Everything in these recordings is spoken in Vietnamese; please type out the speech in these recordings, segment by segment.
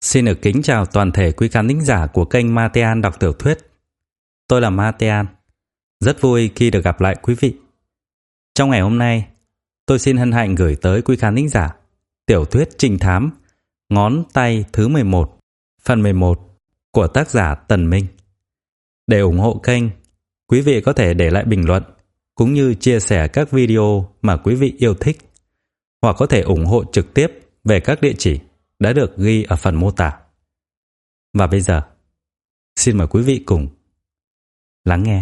Xin được kính chào toàn thể quý khán thính giả của kênh Matean đọc tiểu thuyết. Tôi là Matean, rất vui khi được gặp lại quý vị. Trong ngày hôm nay, tôi xin hân hạnh gửi tới quý khán thính giả tiểu thuyết trinh thám Ngón tay thứ 11, phần 11 của tác giả Tần Minh. Để ủng hộ kênh, quý vị có thể để lại bình luận cũng như chia sẻ các video mà quý vị yêu thích, hoặc có thể ủng hộ trực tiếp về các địa chỉ đã được ghi ở phần mô tả. Và bây giờ, xin mời quý vị cùng lắng nghe.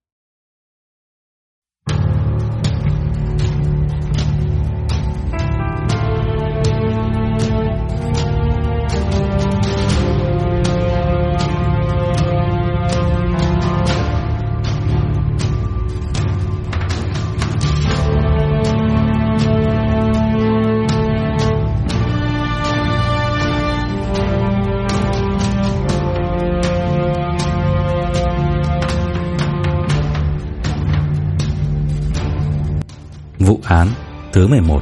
Vụ án thứ 11.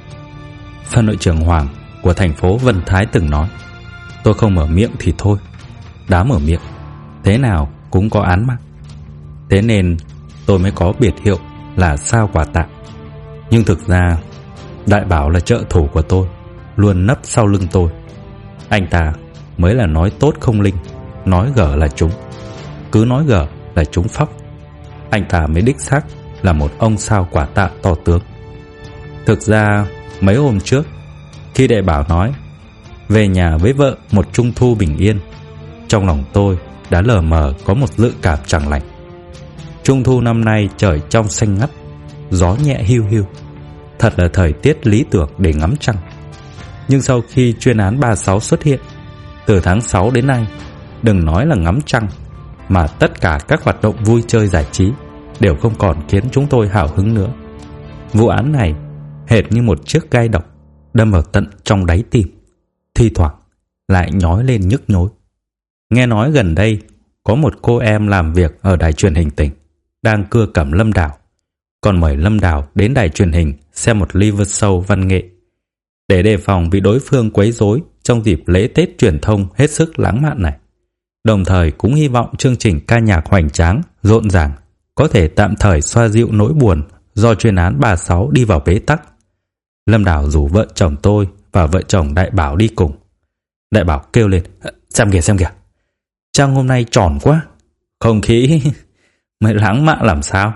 Phân đội trưởng Hoàng của thành phố Vân Thái từng nói, tôi không mở miệng thì thôi, đã mở miệng thế nào cũng có án mạng. Thế nên tôi mới có biệt hiệu là Sao Quả Tạ. Nhưng thực ra Đại Bảo là trợ thủ của tôi, luôn nấp sau lưng tôi. Anh ta mới là nói tốt không linh, nói gở là trúng, cứ nói gở là trúng phóc. Anh ta mới đích xác là một ông Sao Quả Tạ to tướng. Thực ra mấy hôm trước, khi Đại Bảo nói về nhà với vợ một trung thu bình yên, trong lòng tôi đã lờ mờ có một dự cảm chẳng lành. Trung thu năm nay trời trong xanh ngắt, gió nhẹ hiu hiu, thật là thời tiết lý tưởng để ngắm trăng. Nhưng sau khi chuyên án 36 xuất hiện, từ tháng 6 đến nay, đừng nói là ngắm trăng, mà tất cả các hoạt động vui chơi giải trí đều không còn khiến chúng tôi hào hứng nữa. Vụ án này hệt như một chiếc gai độc đâm vào tận trong đáy tim, thi thoảng lại nhói lên nhức nhối. Nghe nói gần đây có một cô em làm việc ở đài truyền hình tỉnh đang cưa cẩm Lâm Đào, còn mời Lâm Đào đến đài truyền hình xem một live show văn nghệ để đề phòng bị đối phương quấy rối trong dịp lễ Tết truyền thông hết sức lãng mạn này. Đồng thời cũng hy vọng chương trình ca nhạc hoành tráng, rộn ràng có thể tạm thời xoa dịu nỗi buồn do chuyên án 36 đi vào bế tắc. Lâm Đào rủ vợ chồng tôi và vợ chồng Đại Bảo đi cùng. Đại Bảo kêu lên, xem kìa, trăng hôm nay tròn quá, không khí mới lãng mạn làm sao.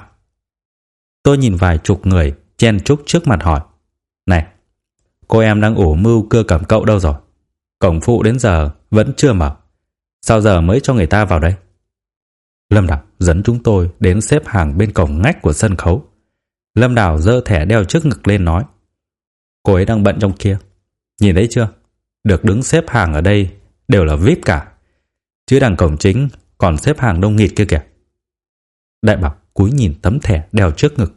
Tôi nhìn vài chục người chen chúc trước mặt hỏi, này, cô em đang ủ mưu cưa cẩm cậu đâu rồi? Cổng phụ đến giờ vẫn chưa mở, sao giờ mới cho người ta vào đây? Lâm Đào dẫn chúng tôi đến xếp hàng bên cổng ngách của sân khấu. Lâm Đào giơ thẻ đeo trước ngực lên nói, cô ấy đang bận trong kia, nhìn thấy chưa, được đứng xếp hàng ở đây đều là VIP cả, chứ đằng cổng chính còn xếp hàng đông nghịt kia kìa. Đại Bảo cúi nhìn tấm thẻ đeo trước ngực,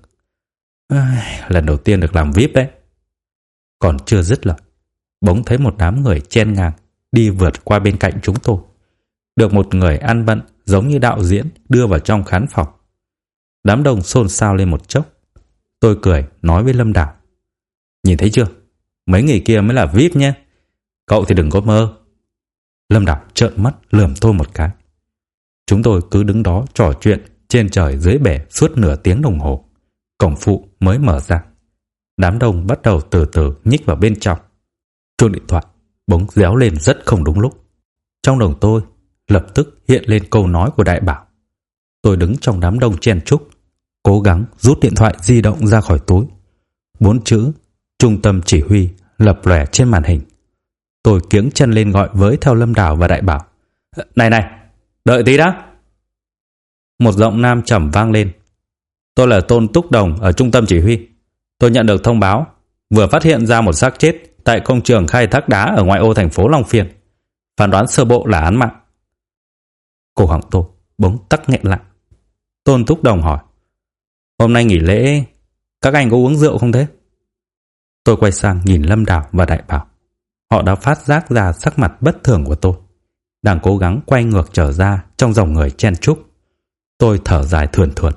lần đầu tiên được làm VIP đấy. Còn chưa dứt lời, bỗng thấy một đám người chen ngang đi vượt qua bên cạnh chúng tôi, được một người ăn bận giống như đạo diễn đưa vào trong khán phòng. Đám đông xôn xao lên một chốc. Tôi cười nói với Lâm Đào, nhìn thấy chưa, mấy người kia mới là VIP nhé, cậu thì đừng có mơ. Lâm Đào trợn mắt lườm tôi một cái. Chúng tôi cứ đứng đó trò chuyện trên trời dưới bể suốt nửa tiếng đồng hồ. Cổng phụ mới mở ra. Đám đông bắt đầu từ từ nhích vào bên trong. Chuông điện thoại bỗng réo lên rất không đúng lúc. Trong đầu tôi lập tức hiện lên câu nói của Đại Bảo. Tôi đứng trong đám đông chen chúc, cố gắng rút điện thoại di động ra khỏi túi. 4 chữ trung tâm chỉ huy lập lòe trên màn hình. Tôi kiếng chân lên gọi với theo Lâm Đào và Đại Bảo, này, đợi tí đã. Một giọng nam trầm vang lên, tôi là Tôn Túc Đồng ở trung tâm chỉ huy. Tôi nhận được thông báo vừa phát hiện ra một xác chết tại công trường khai thác đá ở ngoại ô thành phố Long Phiên. Phán đoán sơ bộ là án mạng. Cổ họng tôi bỗng tắc nghẹn lại. Tôn Túc Đồng hỏi, hôm nay nghỉ lễ các anh có uống rượu không thế? Tôi quay sang nhìn Lâm Đào và Đại Bảo. Họ đã phát giác ra sắc mặt bất thường của tôi, đang cố gắng quay ngược trở ra trong dòng người chen chúc. Tôi thở dài thườn thượt,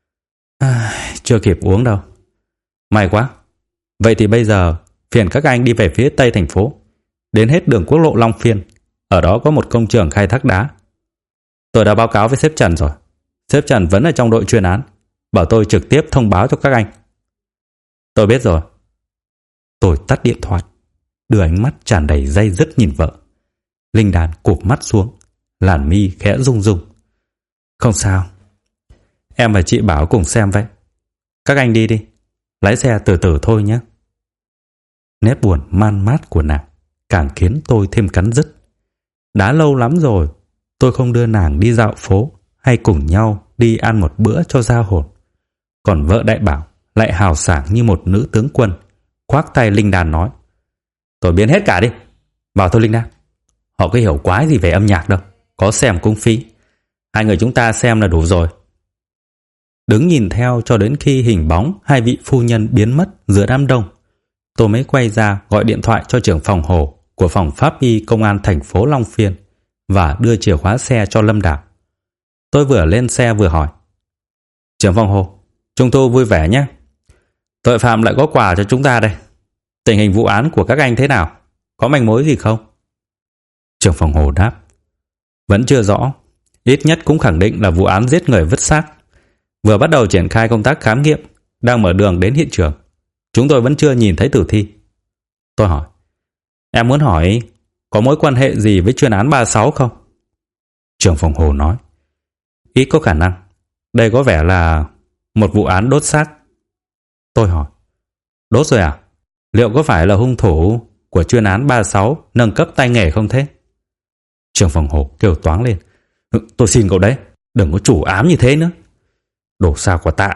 chưa kịp uống đâu. May quá. Vậy thì bây giờ phiền các anh đi về phía tây thành phố, đến hết đường quốc lộ Long Phiên, Ở đó có một công trường khai thác đá. Tôi đã báo cáo với sếp Trần rồi. Sếp Trần vẫn ở trong đội chuyên án, bảo tôi trực tiếp thông báo cho các anh. Tôi biết rồi. Tôi tắt điện thoại, đưa ánh mắt tràn đầy day dứt nhìn vợ. Linh Đan cụp mắt xuống, làn mi khẽ rung rung. Không sao, em và chị Bảo cùng xem vậy. Các anh đi đi, lái xe từ từ thôi nhé. Nét buồn man mát của nàng càng khiến tôi thêm cắn rứt. Đã lâu lắm rồi tôi không đưa nàng đi dạo phố hay cùng nhau đi ăn một bữa cho ra hồn. Còn vợ Đại Bảo lại hào sảng như một nữ tướng quân, khoác tay Linh Đan nói: Tôi biến hết cả đi. Bảo thôi Linh Đan, họ có hiểu quái gì về âm nhạc đâu, có xem cũng phí. Hai người chúng ta xem là đủ rồi. Đứng nhìn theo cho đến khi hình bóng hai vị phu nhân biến mất giữa đám đông, tôi mới quay ra gọi điện thoại cho trưởng phòng Hồ của phòng pháp y công an thành phố Long Phiên và đưa chìa khóa xe cho Lâm Đào. Tôi vừa lên xe vừa hỏi: Trưởng phòng Hồ, Trung thu vui vẻ nhé. Tội phạm lại có quà cho chúng ta đây. Tình hình vụ án của các anh thế nào? Có manh mối gì không? Trưởng phòng Hồ đáp: Vẫn chưa rõ. Ít nhất cũng khẳng định là vụ án giết người vứt xác. Vừa bắt đầu triển khai công tác khám nghiệm, đang mở đường đến hiện trường. Chúng tôi vẫn chưa nhìn thấy tử thi. Tôi hỏi: Em muốn hỏi có mối quan hệ gì với chuyên án 36 không? Trưởng phòng Hồ nói: Ít có khả năng. Đây có vẻ là một vụ án đốt xác. Tôi hỏi: Đốt rồi à? Liệu có phải là hung thủ của chuyên án 36 nâng cấp tay nghề không thế? Trưởng phòng Hồ kêu toáng lên: Tôi xin cậu đấy, đừng có chủ ám như thế nữa. Đồ sao quả tạ.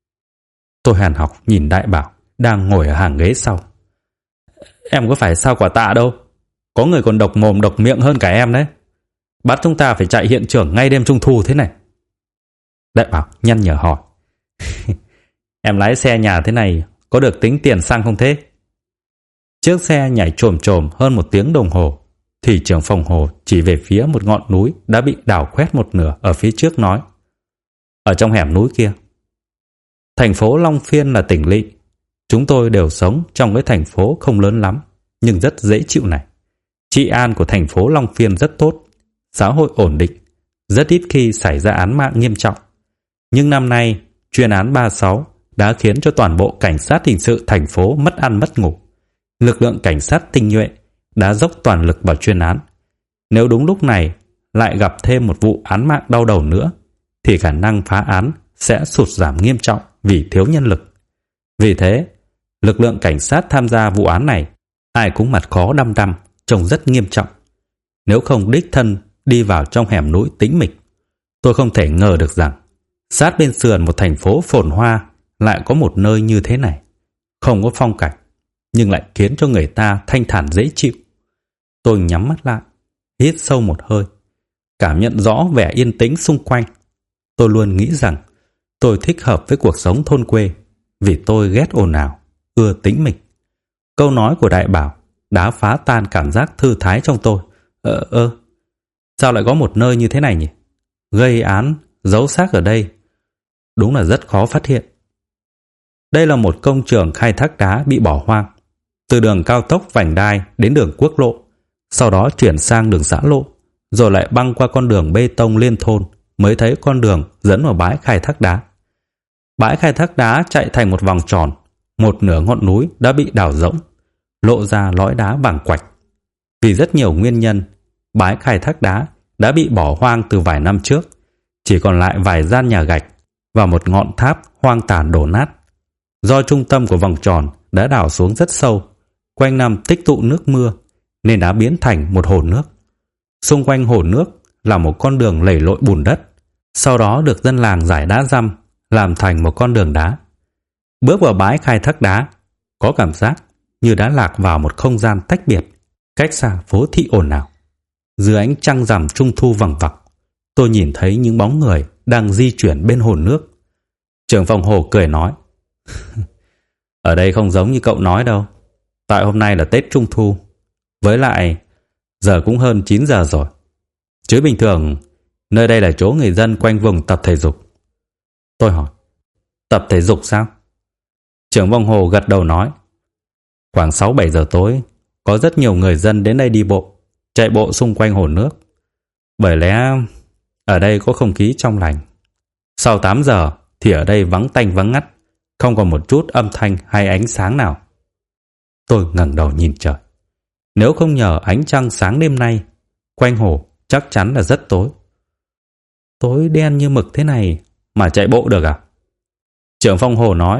Tôi hàn học nhìn Đại Bảo đang ngồi ở hàng ghế sau. Em có phải sao quả tạ đâu. Có người còn độc mồm độc miệng hơn cả em đấy. Bắt chúng ta phải chạy hiện trường ngay đêm Trung thu thế này. Đại Bảo nhăn nhở hỏi: Em lái xe nhà thế này có được tính tiền xăng không thế? Chiếc xe nhảy chồm chồm hơn 1 tiếng đồng hồ thì trưởng phòng Hồ chỉ về phía một ngọn núi đã bị đào khoét một nửa ở phía trước nói: Ở trong hẻm núi kia. Thành phố Long Phiên là tỉnh lỵ. Chúng tôi đều sống trong cái thành phố không lớn lắm nhưng rất dễ chịu này. Trị an của thành phố Long Phiên rất tốt, xã hội ổn định, rất ít khi xảy ra án mạng nghiêm trọng. Nhưng năm nay, chuyên án 36 đã khiến cho toàn bộ cảnh sát hình sự thành phố mất ăn mất ngủ. Lực lượng cảnh sát tinh nhuệ đã dốc toàn lực vào chuyên án. Nếu đúng lúc này lại gặp thêm một vụ án mạng đau đầu nữa, thì khả năng phá án sẽ sụt giảm nghiêm trọng vì thiếu nhân lực. Vì thế, lực lượng cảnh sát tham gia vụ án này ai cũng mặt khó đăm đăm, trông rất nghiêm trọng. Nếu không đích thân đi vào trong hẻm núi tĩnh mịch, tôi không thể ngờ được rằng sát bên sườn một thành phố phồn hoa lại có một nơi như thế này. Không có phong cảnh, nhưng lại khiến cho người ta thanh thản dễ chịu. Tôi nhắm mắt lại, hít sâu một hơi, cảm nhận rõ vẻ yên tĩnh xung quanh. Tôi luôn nghĩ rằng tôi thích hợp với cuộc sống thôn quê vì tôi ghét ồn ào, ưa tĩnh mịch. Câu nói của Đại Bảo đã phá tan cảm giác thư thái trong tôi. Sao lại có một nơi như thế này nhỉ? Gây án, giấu xác ở đây đúng là rất khó phát hiện. Đây là một công trường khai thác đá bị bỏ hoang. Từ đường cao tốc vành đai đến đường quốc lộ, sau đó chuyển sang đường xã lộ, rồi lại băng qua con đường bê tông liên thôn mới thấy con đường dẫn vào bãi khai thác đá. Bãi khai thác đá chạy thành một vòng tròn, một nửa ngọn núi đã bị đào rỗng, lộ ra lõi đá vàng quạch. Vì rất nhiều nguyên nhân, bãi khai thác đá đã bị bỏ hoang từ vài năm trước, chỉ còn lại vài gian nhà gạch và một ngọn tháp hoang tàn đổ nát. Do trung tâm của vòng tròn đã đào xuống rất sâu, quanh năm tích tụ nước mưa nên đã biến thành một hồ nước. Xung quanh hồ nước là một con đường lầy lội bùn đất, sau đó được dân làng rải đá răm làm thành một con đường đá. Bước vào bãi khai thác đá, có cảm giác như đã lạc vào một không gian tách biệt, cách xa phố thị ồn ào. Dưới ánh trăng rằm trung thu vằng vặc, tôi nhìn thấy những bóng người đang di chuyển bên hồ nước. Trưởng phòng Hồ cười nói: Ở đây không giống như cậu nói đâu. Tại hôm nay là Tết Trung Thu, với lại giờ cũng hơn 9 giờ rồi. Chứ bình thường nơi đây là chỗ người dân quanh vùng tập thể dục. Tôi hỏi: Tập thể dục sao? Trưởng phòng Hồ gật đầu nói: Khoảng 6-7 giờ tối, có rất nhiều người dân đến đây đi bộ, chạy bộ xung quanh hồ nước. Bởi lẽ ở đây có không khí trong lành. Sau 8 giờ thì ở đây vắng tanh vắng ngắt, không còn một chút âm thanh hay ánh sáng nào. Tôi ngẩng đầu nhìn trời. Nếu không nhờ ánh trăng sáng đêm nay, quanh hồ chắc chắn là rất tối. Tối đen như mực thế này mà chạy bộ được à? Trưởng phòng hồ nói,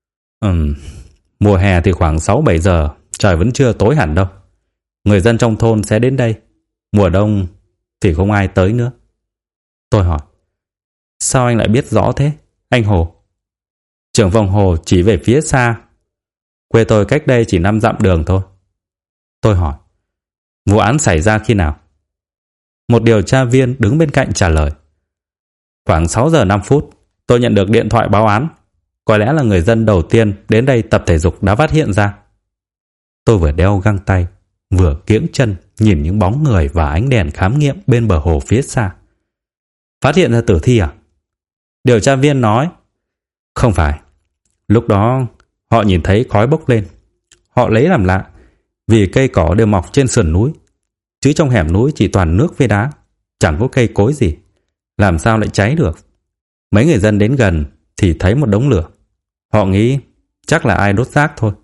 mùa hè thì khoảng 6-7 giờ trời vẫn chưa tối hẳn đâu. Người dân trong thôn sẽ đến đây. Mùa đông thì không ai tới nữa. Tôi hỏi, sao anh lại biết rõ thế, anh Hồ? Trưởng phòng hồ chỉ về phía xa. Quê tôi cách đây chỉ 5 dặm đường thôi. Tôi hỏi, vụ án xảy ra khi nào? Một điều tra viên đứng bên cạnh trả lời, khoảng 6 giờ 5 phút, tôi nhận được điện thoại báo án. Có lẽ là người dân đầu tiên đến đây tập thể dục đã phát hiện ra. Tôi vừa đeo găng tay, vừa kiễng chân nhìn những bóng người và ánh đèn khám nghiệm bên bờ hồ phía xa. Phát hiện ra tử thi à? Điều tra viên nói, không phải. Lúc đó họ nhìn thấy khói bốc lên. Họ lấy làm lạ, vì cây cỏ đều mọc trên sườn núi, chứ trong hẻm núi chỉ toàn nước với đá, chẳng có cây cối gì, làm sao lại cháy được. Mấy người dân đến gần thì thấy một đống lửa. Họ nghĩ chắc là ai đốt rác thôi.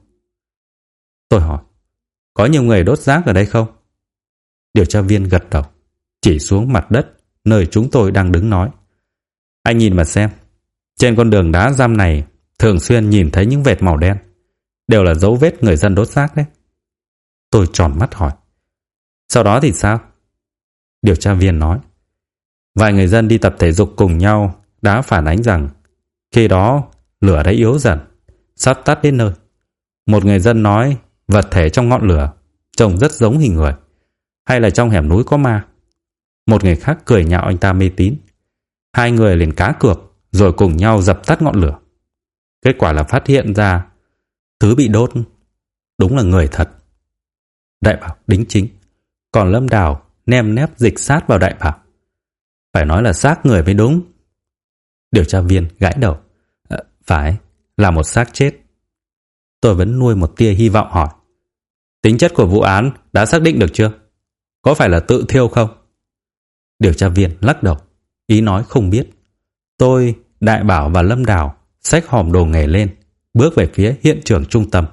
Tôi hỏi, có nhiều người đốt rác ở đây không? Điều tra viên gật đầu, chỉ xuống mặt đất nơi chúng tôi đang đứng nói, anh nhìn mà xem, trên con đường đá răm này thường xuyên nhìn thấy những vệt màu đen, đều là dấu vết người dân đốt rác đấy. Tôi tròn mắt hỏi, sau đó thì sao? Điều tra viên nói, vài người dân đi tập thể dục cùng nhau đã phản ánh rằng khi đó lửa đã yếu dần, sắp tắt đến nơi. Một người dân nói vật thể trong ngọn lửa trông rất giống hình người, hay là trong hẻm núi có ma. Một người khác cười nhạo anh ta mê tín. Hai người liền cá cược rồi cùng nhau dập tắt ngọn lửa. Kết quả là phát hiện ra thứ bị đốt đúng là người thật. Đại Bảo đính chính, còn Lâm Đào nem nép dịch sát vào Đại Bảo. Phải nói là xác người mới đúng. Điều tra viên gãi đầu, phải, là một xác chết. Tôi vẫn nuôi một tia hy vọng hỏi, tính chất của vụ án đã xác định được chưa? Có phải là tự thiêu không? Điều tra viên lắc đầu, ý nói không biết. Tôi, Đại Bảo và Lâm Đào xách hòm đồ nghề lên, bước về phía hiện trường trung tâm.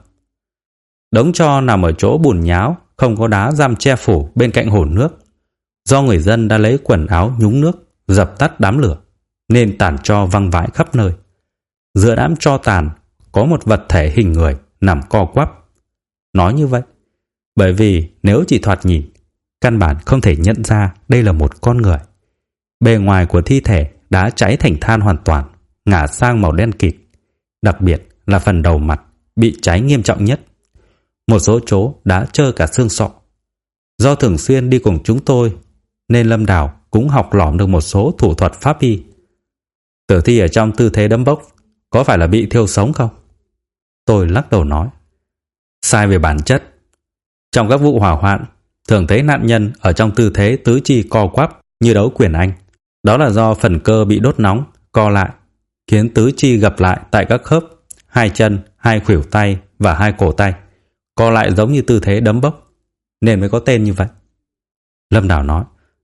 Đống tro nằm ở chỗ bùn nháo, không có đá răm che phủ bên cạnh hồ nước. Do người dân đã lấy quần áo nhúng nước dập tắt đám lửa, nên tàn tro văng vãi khắp nơi. Giữa đám tro tàn có một vật thể hình người nằm co quắp. Nói như vậy bởi vì nếu chỉ thoạt nhìn, căn bản không thể nhận ra đây là một con người. Bề ngoài của thi thể đã cháy thành than hoàn toàn, ngả sang màu đen kịt. Đặc biệt là phần đầu mặt bị cháy nghiêm trọng nhất. Một số chỗ đã trơ cả xương sọ. Do thường xuyên đi cùng chúng tôi, nên Lâm Đào cũng học lỏm được một số thủ thuật pháp y. Tử thi ở trong tư thế đấm bốc, có phải là bị thiêu sống không? Tôi lắc đầu nói, sai về bản chất. Trong các vụ hỏa hoạn, thường thấy nạn nhân ở trong tư thế tứ chi co quắp như đấu quyền Anh. Đó là do phần cơ bị đốt nóng, co lại, khiến tứ chi gập lại tại các khớp, hai chân, hai khuỷu tay và hai cổ tay, co lại giống như tư thế đấm bốc, nên mới có tên như vậy. Lâm Đào nói,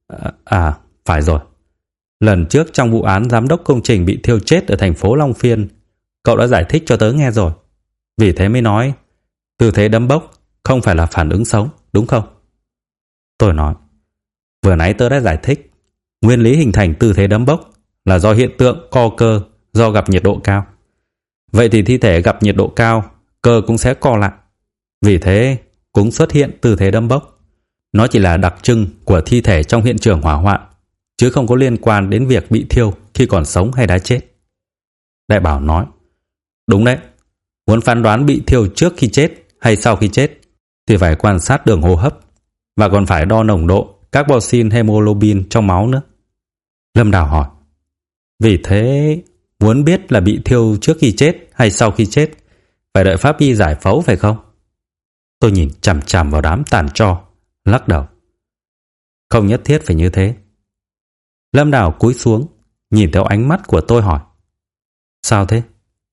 phải rồi. Lần trước trong vụ án giám đốc công trình bị thiêu chết ở thành phố Long Phiên, cậu đã giải thích cho tớ nghe rồi. Vì thế mới nói tư thế đấm bốc không phải là phản ứng sống, đúng không? Tôi nói, vừa nãy tớ đã giải thích, nguyên lý hình thành tư thế đấm bốc là do hiện tượng co cơ do gặp nhiệt độ cao. Vậy thì thi thể gặp nhiệt độ cao, cơ cũng sẽ co lại. Vì thế cũng xuất hiện tư thế đấm bốc. Nó chỉ là đặc trưng của thi thể trong hiện trường hỏa hoạn, chứ không có liên quan đến việc bị thiêu khi còn sống hay đã chết. Đại Bảo nói, đúng đấy, muốn phán đoán bị thiêu trước khi chết hay sau khi chết thì phải quan sát đường hô hấp và còn phải đo nồng độ carboxyl hemoglobin trong máu nữa. Lâm Đào hỏi, vì thế muốn biết là bị thiêu trước khi chết hay sau khi chết, phải đợi pháp y giải phẫu phải không? Tôi nhìn chằm chằm vào đám tàn tro, lắc đầu, không nhất thiết phải như thế. Lâm Đào cúi xuống, nhìn theo ánh mắt của tôi hỏi, sao thế?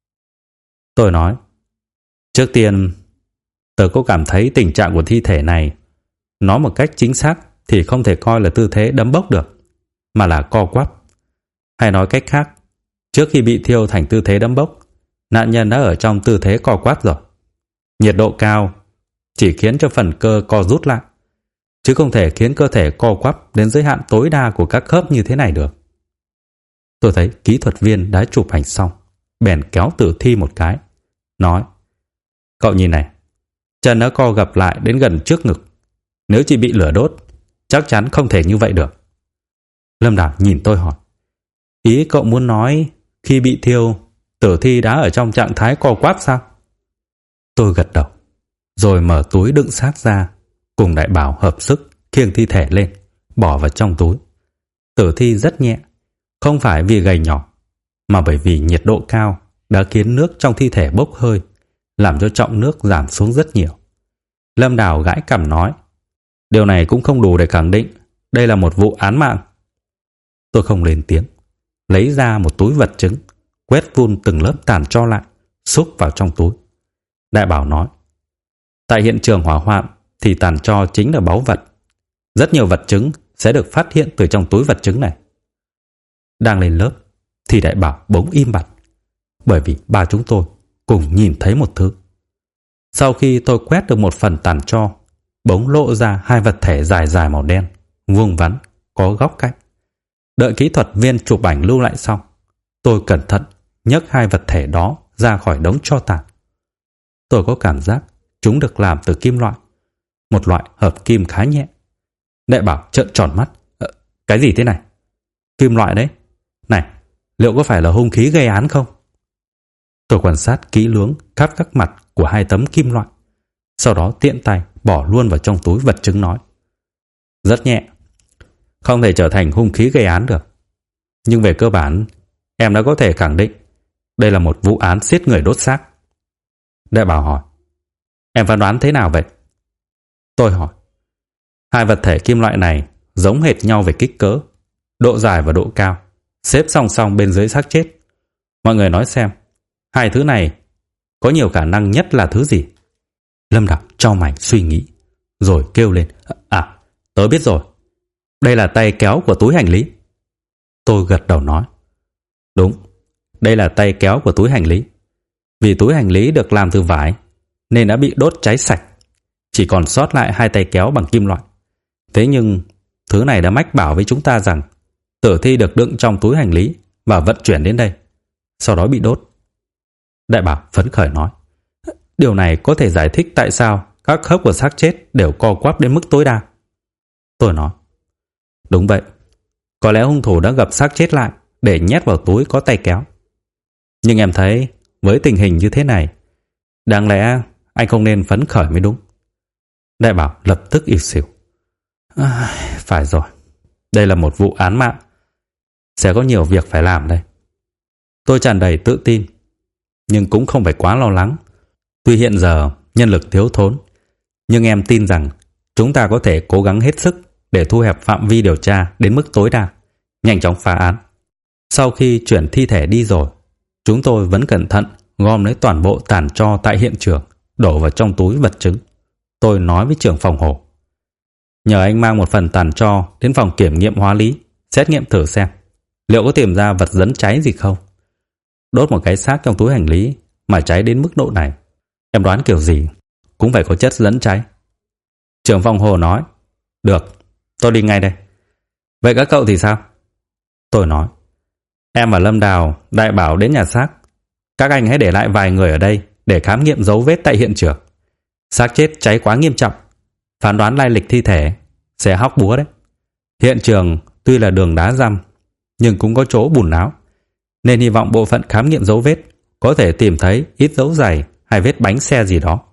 Tôi nói, trước tiên tớ có cảm thấy tình trạng của thi thể này Nói một cách chính xác thì không thể coi là tư thế đấm bốc được, mà là co quắp. Hay nói cách khác, trước khi bị thiêu thành tư thế đấm bốc, nạn nhân đã ở trong tư thế co quắp rồi. Nhiệt độ cao chỉ khiến cho phần cơ co rút lại, chứ không thể khiến cơ thể co quắp đến giới hạn tối đa của các khớp như thế này được. Tôi thấy kỹ thuật viên đã chụp ảnh xong, bèn kéo tử thi một cái, nói: "Cậu nhìn này, chân nó co gập lại đến gần trước ngực. Nếu chỉ bị lửa đốt, chắc chắn không thể như vậy được." Lâm Đào nhìn tôi hỏi: "Ý cậu muốn nói khi bị thiêu, tử thi đã ở trong trạng thái co quắp sao?" Tôi gật đầu, rồi mở túi đựng xác ra, cùng Đại Bảo hợp sức khiêng thi thể lên, bỏ vào trong túi. Tử thi rất nhẹ, không phải vì gầy nhỏ, mà bởi vì nhiệt độ cao đã khiến nước trong thi thể bốc hơi, làm cho trọng nước giảm xuống rất nhiều. Lâm Đào gãi cằm nói: "Điều này cũng không đủ để khẳng định đây là một vụ án mạng." Tôi không lên tiếng, lấy ra một túi vật chứng, quét vun từng lớp tàn tro lại, xúc vào trong túi. Đại Bảo nói: "Tại hiện trường hỏa hoạn thì tàn tro chính là báu vật. Rất nhiều vật chứng sẽ được phát hiện từ trong túi vật chứng này." Đang lên lớp thì Đại Bảo bỗng im bặt, bởi vì ba chúng tôi cùng nhìn thấy một thứ. Sau khi tôi quét được một phần tàn tro, bỗng lộ ra hai vật thể dài dài màu đen, vuông vắn, có góc cạnh. Đợi kỹ thuật viên chụp ảnh lưu lại xong, tôi cẩn thận nhấc hai vật thể đó ra khỏi đống tro tàn. Tôi có cảm giác chúng được làm từ kim loại, một loại hợp kim khá nhẹ. Đại Bảo trợn tròn mắt: "Cái gì thế này?" "Kim loại đấy. Này, liệu có phải là hung khí gây án không?" Tôi quan sát kỹ lưỡng khắp các mặt của hai tấm kim loại, sau đó tiện tay bỏ luôn vào trong túi vật chứng, nói: "Rất nhẹ, không thể trở thành hung khí gây án được. Nhưng về cơ bản, em đã có thể khẳng định đây là một vụ án giết người đốt xác." Đại Bảo hỏi: "Em phán đoán thế nào vậy?" Tôi hỏi: "Hai vật thể kim loại này giống hệt nhau về kích cỡ, độ dài và độ cao, xếp song song bên dưới xác chết. Mọi người nói xem, hai thứ này có nhiều khả năng nhất là thứ gì?" Lâm Đào chau mày suy nghĩ, rồi kêu lên: Tớ biết rồi. Đây là tay kéo của túi hành lý." Tôi gật đầu nói: "Đúng, đây là tay kéo của túi hành lý. Vì túi hành lý được làm từ vải nên đã bị đốt cháy sạch, chỉ còn sót lại hai tay kéo bằng kim loại. Thế nhưng thứ này đã mách bảo với chúng ta rằng tử thi được đựng trong túi hành lý và vận chuyển đến đây, sau đó bị đốt." Đại Bảo phấn khởi nói: "Điều này có thể giải thích tại sao các khớp của xác chết đều co quắp đến mức tối đa." Tôi nói: "Đúng vậy, có lẽ hung thủ đã gập xác chết lại để nhét vào túi có tay kéo. Nhưng em thấy với tình hình như thế này, đáng lẽ anh không nên phấn khởi mới đúng." Đại Bảo lập tức ỉu xìu: "Phải rồi, đây là một vụ án mạng, sẽ có nhiều việc phải làm đây." Tôi tràn đầy tự tin, nhưng cũng không phải quá lo lắng. Tuy hiện giờ nhân lực thiếu thốn, nhưng em tin rằng chúng ta có thể cố gắng hết sức để thu hẹp phạm vi điều tra đến mức tối đa, nhanh chóng phá án. Sau khi chuyển thi thể đi rồi, chúng tôi vẫn cẩn thận gom lấy toàn bộ tàn tro tại hiện trường, đổ vào trong túi vật chứng. Tôi nói với trưởng phòng Hồ: "Nhờ anh mang một phần tàn tro đến phòng kiểm nghiệm hóa lý, xét nghiệm thử xem liệu có tìm ra vật dẫn cháy gì không. Đốt một cái xác trong túi hành lý mà cháy đến mức độ này, em đoán kiểu gì cũng phải có chất dẫn cháy." Trưởng phòng Hồ nói: "Được, tôi đi ngay đây. Vậy các cậu thì sao?" Tôi nói: "Em và Lâm Đào, Đại Bảo đến nhà xác. Các anh hãy để lại vài người ở đây để khám nghiệm dấu vết tại hiện trường. Xác chết cháy quá nghiêm trọng, phán đoán lai lịch thi thể sẽ hóc búa đấy. Hiện trường tuy là đường đá răm, nhưng cũng có chỗ bùn láo, nên hy vọng bộ phận khám nghiệm dấu vết có thể tìm thấy ít dấu giày hay vết bánh xe gì đó."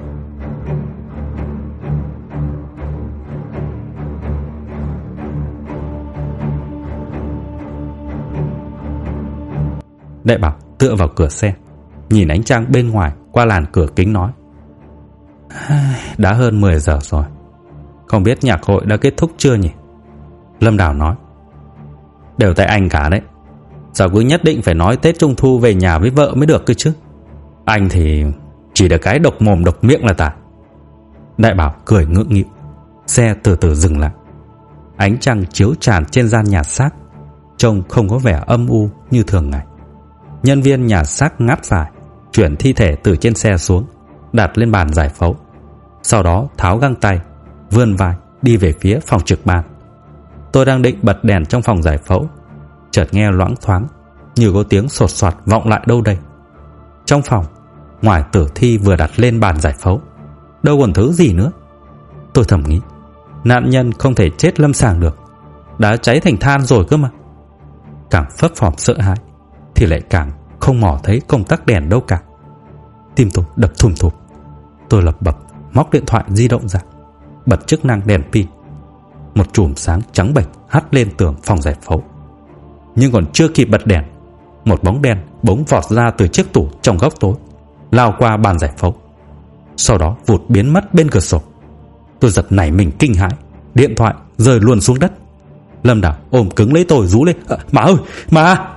Đại Bảo tựa vào cửa xe, nhìn ánh trăng bên ngoài qua làn cửa kính, nói: "Đã hơn 10 giờ rồi, không biết nhạc hội đã kết thúc chưa nhỉ?" Lâm Đào nói: "Đều tại anh cả đấy. Sao cứ nhất định phải nói Tết Trung Thu về nhà với vợ mới được cơ chứ? Anh thì chỉ được cái độc mồm độc miệng là tả." Đại Bảo cười ngượng nghịu: Xe từ từ dừng lại. Ánh trăng chiếu tràn trên gian nhà xác, trông không có vẻ âm u như thường ngày. Nhân viên nhà xác ngáp dài, chuyển thi thể từ trên xe xuống, đặt lên bàn giải phẫu. Sau đó tháo găng tay, vươn vai đi về phía phòng trực ban. Tôi đang định bật đèn trong phòng giải phẫu, chợt nghe loãng thoáng như có tiếng sột soạt vọng lại đâu đây. Trong phòng, ngoài tử thi vừa đặt lên bàn giải phẫu, đâu còn thứ gì nữa. Tôi thầm nghĩ, nạn nhân không thể chết lâm sàng được, đã cháy thành than rồi cơ mà. Càng phấp phỏng sợ hãi thì lại càng không mò thấy công tắc đèn đâu cả. Tim tôi đập thùm thụp. Tôi lập bập móc điện thoại di động ra, bật chức năng đèn pin. Một chùm sáng trắng bệch hắt lên tường phòng giải phẫu. Nhưng còn chưa kịp bật đèn, một bóng đen bỗng vọt ra từ chiếc tủ trong góc tối, lao qua bàn giải phẫu, sau đó vụt biến mất bên cửa sổ. Tôi giật nảy mình kinh hãi, điện thoại rơi luôn xuống đất. Lâm Đào ôm cứng lấy tôi rú lên: "Má ơi, má!"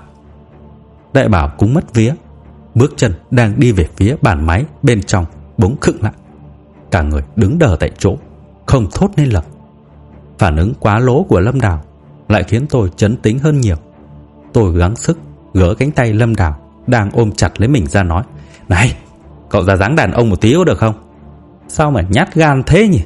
Đại Bảo cũng mất vía, bước chân đang đi về phía bàn máy bên trong bỗng khựng lại. Cả người đứng đờ tại chỗ, không thốt nên lời. Phản ứng quá lố của Lâm Đào lại khiến tôi chấn tĩnh hơn nhiều. Tôi gắng sức gỡ cánh tay Lâm Đào đang ôm chặt lấy mình ra nói: "Này, cậu ra dáng đàn ông một tí có được không? Sao mà nhát gan thế nhỉ?"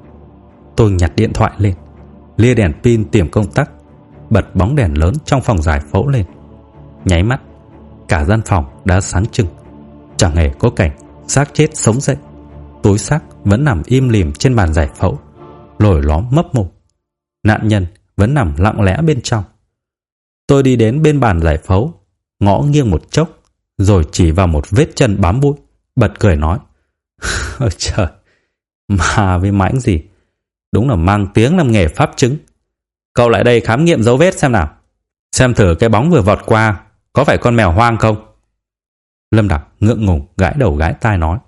Tôi nhặt điện thoại lên, lia đèn pin tìm công tắc, bật bóng đèn lớn trong phòng giải phẫu lên. Nháy mắt, cả gian phòng đã sáng trưng. Chẳng hề có cảnh xác chết sống dậy. Túi xác vẫn nằm im lìm trên bàn giải phẫu, lồi lõm mấp mô. Nạn nhân vẫn nằm lặng lẽ bên trong. Tôi đi đến bên bàn giải phẫu, ngó nghiêng một chốc, rồi chỉ vào một vết chân bám bụi, bật cười nói: "Ôi trời, mà với mãnh gì, đúng là mang tiếng làm nghề pháp chứng. Cậu lại đây khám nghiệm dấu vết xem nào, xem thử cái bóng vừa vọt qua có phải con mèo hoang không." Lâm Đào ngượng ngùng gãi đầu gãi tai nói: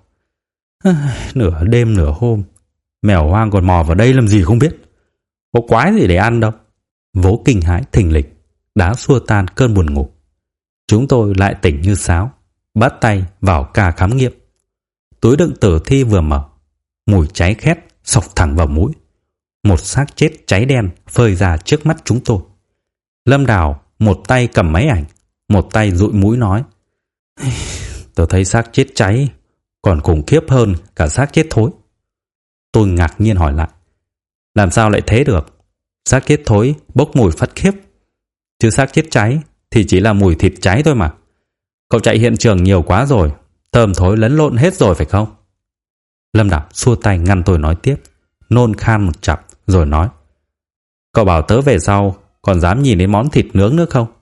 "Nửa đêm nửa hôm, mèo hoang còn mò vào đây làm gì không biết, có quái gì để ăn đâu." Vố kinh hãi thình lình đã xua tan cơn buồn ngủ. Chúng tôi lại tỉnh như sáo, bắt tay vào ca khám nghiệm. Túi đựng tử thi vừa mở, mùi cháy khét xộc thẳng vào mũi. Một xác chết cháy đen phơi ra trước mắt chúng tôi. Lâm Đào một tay cầm máy ảnh, một tay dụi mũi nói: "Tôi thấy xác chết cháy còn khủng khiếp hơn cả xác chết thối." Tôi ngạc nhiên hỏi lại: "Làm sao lại thế được? Xác chết thối bốc mùi phát khiếp, chứ xác chết cháy thì chỉ là mùi thịt cháy thôi mà. Cậu chạy hiện trường nhiều quá rồi, thơm thối lẫn lộn hết rồi phải không?" Lâm Đào xua tay ngăn tôi nói tiếp, nôn khan một chặp rồi nói: "Cậu bảo tớ về sau còn dám nhìn đến món thịt nướng nữa không?"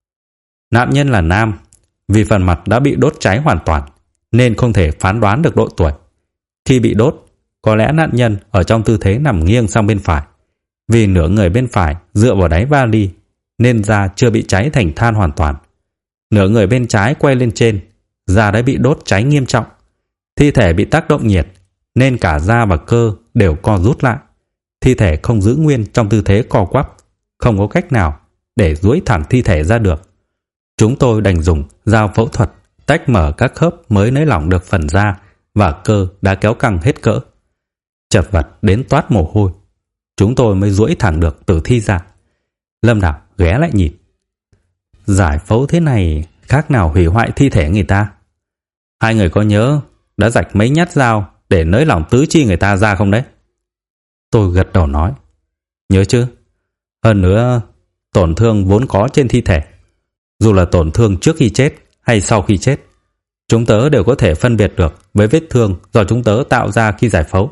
Nạn nhân là nam, vì phần mặt đã bị đốt cháy hoàn toàn nên không thể phán đoán được độ tuổi. Khi bị đốt, có lẽ nạn nhân ở trong tư thế nằm nghiêng sang bên phải. Vì nửa người bên phải dựa vào đáy vali nên da chưa bị cháy thành than hoàn toàn. Nửa người bên trái quay lên trên, da đã bị đốt cháy nghiêm trọng. Thi thể bị tác động nhiệt nên cả da và cơ đều co rút lại. Thi thể không giữ nguyên trong tư thế co quắp, không có cách nào để duỗi thẳng thi thể ra được. Chúng tôi đành dùng dao phẫu thuật tách mở các khớp mới nới lỏng được phần da và cơ đã kéo căng hết cỡ. Chật vật đến toát mồ hôi, chúng tôi mới duỗi thẳng được tử thi ra. Lâm Đào ghé lại nhìn: "Giải phẫu thế này khác nào hủy hoại thi thể người ta. Hai người có nhớ đã rạch mấy nhát dao để nới lỏng tứ chi người ta ra không đấy?" Tôi gật đầu nói: "Nhớ chứ. Hơn nữa, tổn thương vốn có trên thi thể, dù là tổn thương trước khi chết hay sau khi chết, chúng tớ đều có thể phân biệt được với vết thương do chúng tớ tạo ra khi giải phẫu."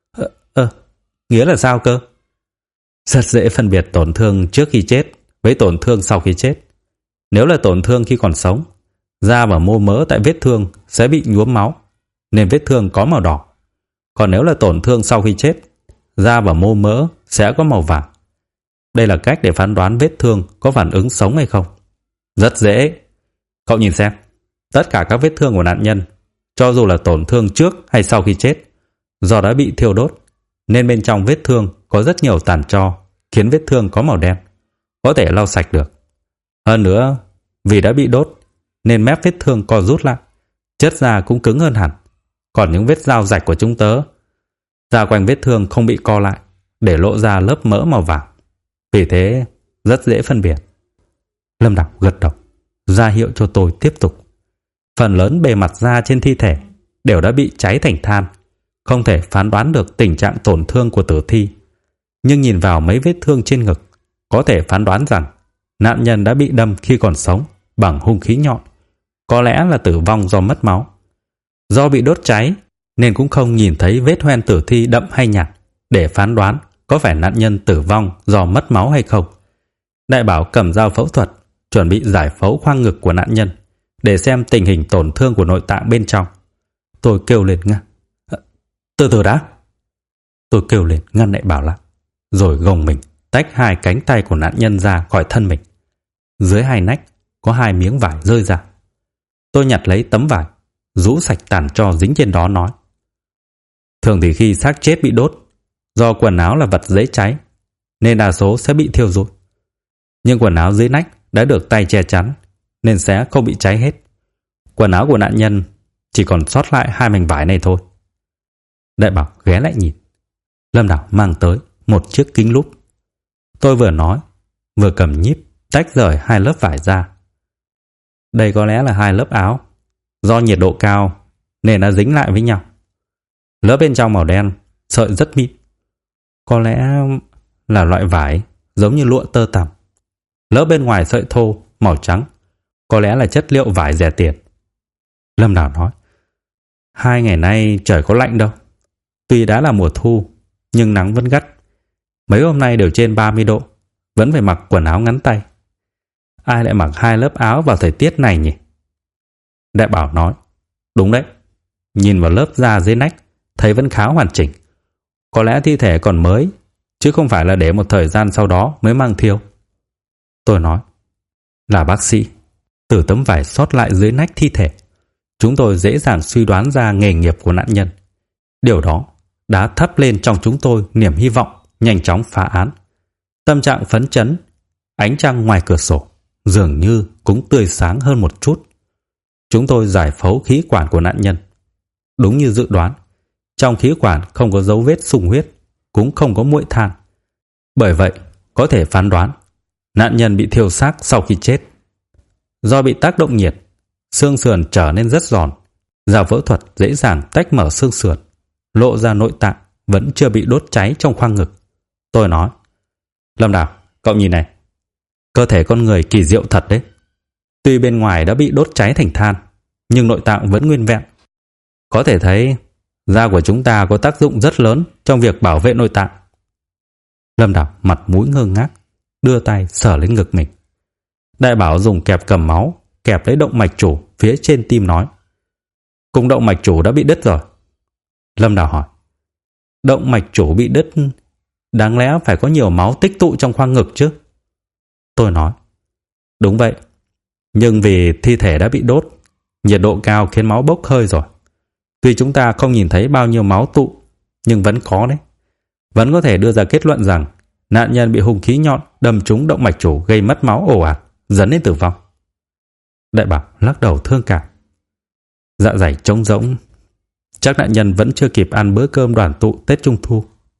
Nghĩa là sao cơ?" "Rất dễ phân biệt tổn thương trước khi chết với tổn thương sau khi chết. Nếu là tổn thương khi còn sống, da và mô mỡ tại vết thương sẽ bị nhuốm máu, nên vết thương có màu đỏ. Còn nếu là tổn thương sau khi chết, da và mô mỡ sẽ có màu vàng. Đây là cách để phán đoán vết thương có phản ứng sống hay không. Rất dễ. Cậu nhìn xem, tất cả các vết thương của nạn nhân, cho dù là tổn thương trước hay sau khi chết, do đã bị thiêu đốt, nên bên trong vết thương có rất nhiều tàn tro, khiến vết thương có màu đen, có thể lau sạch được. Hơn nữa, vì đã bị đốt, nên mép vết thương co rút lại, chất da cũng cứng hơn hẳn. Còn những vết dao rạch của chúng tớ, da quanh vết thương không bị co lại, để lộ ra lớp mỡ màu vàng, vì thế rất dễ phân biệt. Lâm Đào gật đầu, ra hiệu cho tôi tiếp tục. Phần lớn bề mặt da trên thi thể đều đã bị cháy thành than, không thể phán đoán được tình trạng tổn thương của tử thi. Nhưng nhìn vào mấy vết thương trên ngực, có thể phán đoán rằng nạn nhân đã bị đâm khi còn sống bằng hung khí nhọn, có lẽ là tử vong do mất máu. Do bị đốt cháy nên cũng không nhìn thấy vết hoen tử thi đậm hay nhạt để phán đoán có phải nạn nhân tử vong do mất máu hay không. Đại Bảo cầm dao phẫu thuật, chuẩn bị giải phẫu khoang ngực của nạn nhân để xem tình hình tổn thương của nội tạng bên trong. Tôi kêu lên ngăn. Từ từ đã. Tôi kêu lên ngăn Đại Bảo lại, rồi gồng mình tách hai cánh tay của nạn nhân ra khỏi thân mình. Dưới hai nách có hai miếng vải rơi ra. Tôi nhặt lấy tấm vải, rũ sạch tàn tro dính trên đó, nói: thường thì khi xác chết bị đốt, do quần áo là vật dễ cháy nên đa số sẽ bị thiêu rụi. Nhưng quần áo dưới nách đã được tay che chắn nên sẽ không bị cháy hết. Quần áo của nạn nhân chỉ còn sót lại hai mảnh vải này thôi. Đại Bảo ghé lại nhìn. Lâm Đào mang tới một chiếc kính lúp. Tôi vừa nói vừa cầm nhíp tách rời hai lớp vải ra. Đây có lẽ là hai lớp áo, do nhiệt độ cao nên đã dính lại với nhau. Lớp bên trong màu đen, sợi rất mịn, có lẽ là loại vải giống như lụa tơ tằm. Lớp bên ngoài sợi thô màu trắng, có lẽ là chất liệu vải rẻ tiền. Lâm Đào nói: 2 ngày nay trời có lạnh đâu. Tuy đã là mùa thu nhưng nắng vẫn gắt. Mấy hôm nay đều trên 30 độ, vẫn phải mặc quần áo ngắn tay. Ai lại mặc hai lớp áo vào thời tiết này nhỉ? Đại Bảo nói: đúng đấy, nhìn vào lớp da dưới nách thấy vẫn khá hoàn chỉnh. Có lẽ thi thể còn mới, chứ không phải là để một thời gian sau đó mới mang thiêu. Tôi nói: là bác sĩ, từ tấm vải sót lại dưới nách thi thể, chúng tôi dễ dàng suy đoán ra nghề nghiệp của nạn nhân. Điều đó đã thắp lên trong chúng tôi niềm hy vọng nhanh chóng phá án. Tâm trạng phấn chấn, ánh trăng ngoài cửa sổ dường như cũng tươi sáng hơn một chút. Chúng tôi giải phẫu khí quản của nạn nhân. Đúng như dự đoán, trong khí quản không có dấu vết sung huyết, cũng không có muội than. Bởi vậy, có thể phán đoán nạn nhân bị thiêu xác sau khi chết. Do bị tác động nhiệt, xương sườn trở nên rất giòn. Dao phẫu thuật dễ dàng tách mở xương sườn, lộ ra nội tạng vẫn chưa bị đốt cháy trong khoang ngực. Tôi nói: Lâm Đào, cậu nhìn này, cơ thể con người kỳ diệu thật đấy. Tuy bên ngoài đã bị đốt cháy thành than, nhưng nội tạng vẫn nguyên vẹn. Có thể thấy da của chúng ta có tác dụng rất lớn trong việc bảo vệ nội tạng. Lâm Đào mặt mũi ngơ ngác, đưa tay sờ lên ngực mình. Đại Bảo dùng kẹp cầm máu kẹp lấy động mạch chủ phía trên tim, nói: cùng động mạch chủ đã bị đứt rồi. Lâm Đào hỏi: động mạch chủ bị đứt, đáng lẽ phải có nhiều máu tích tụ trong khoang ngực chứ? Tôi nói: đúng vậy, nhưng vì thi thể đã bị đốt, nhiệt độ cao khiến máu bốc hơi rồi. Tuy chúng ta không nhìn thấy bao nhiêu máu tụ, nhưng vẫn có đấy. Vẫn có thể đưa ra kết luận rằng nạn nhân bị hung khí nhọn đâm trúng động mạch chủ gây mất máu ồ ạt, dẫn đến tử vong. Đại Bảo lắc đầu thương cảm. Dạ dày trống rỗng, chắc nạn nhân vẫn chưa kịp ăn bữa cơm đoàn tụ Tết Trung Thu.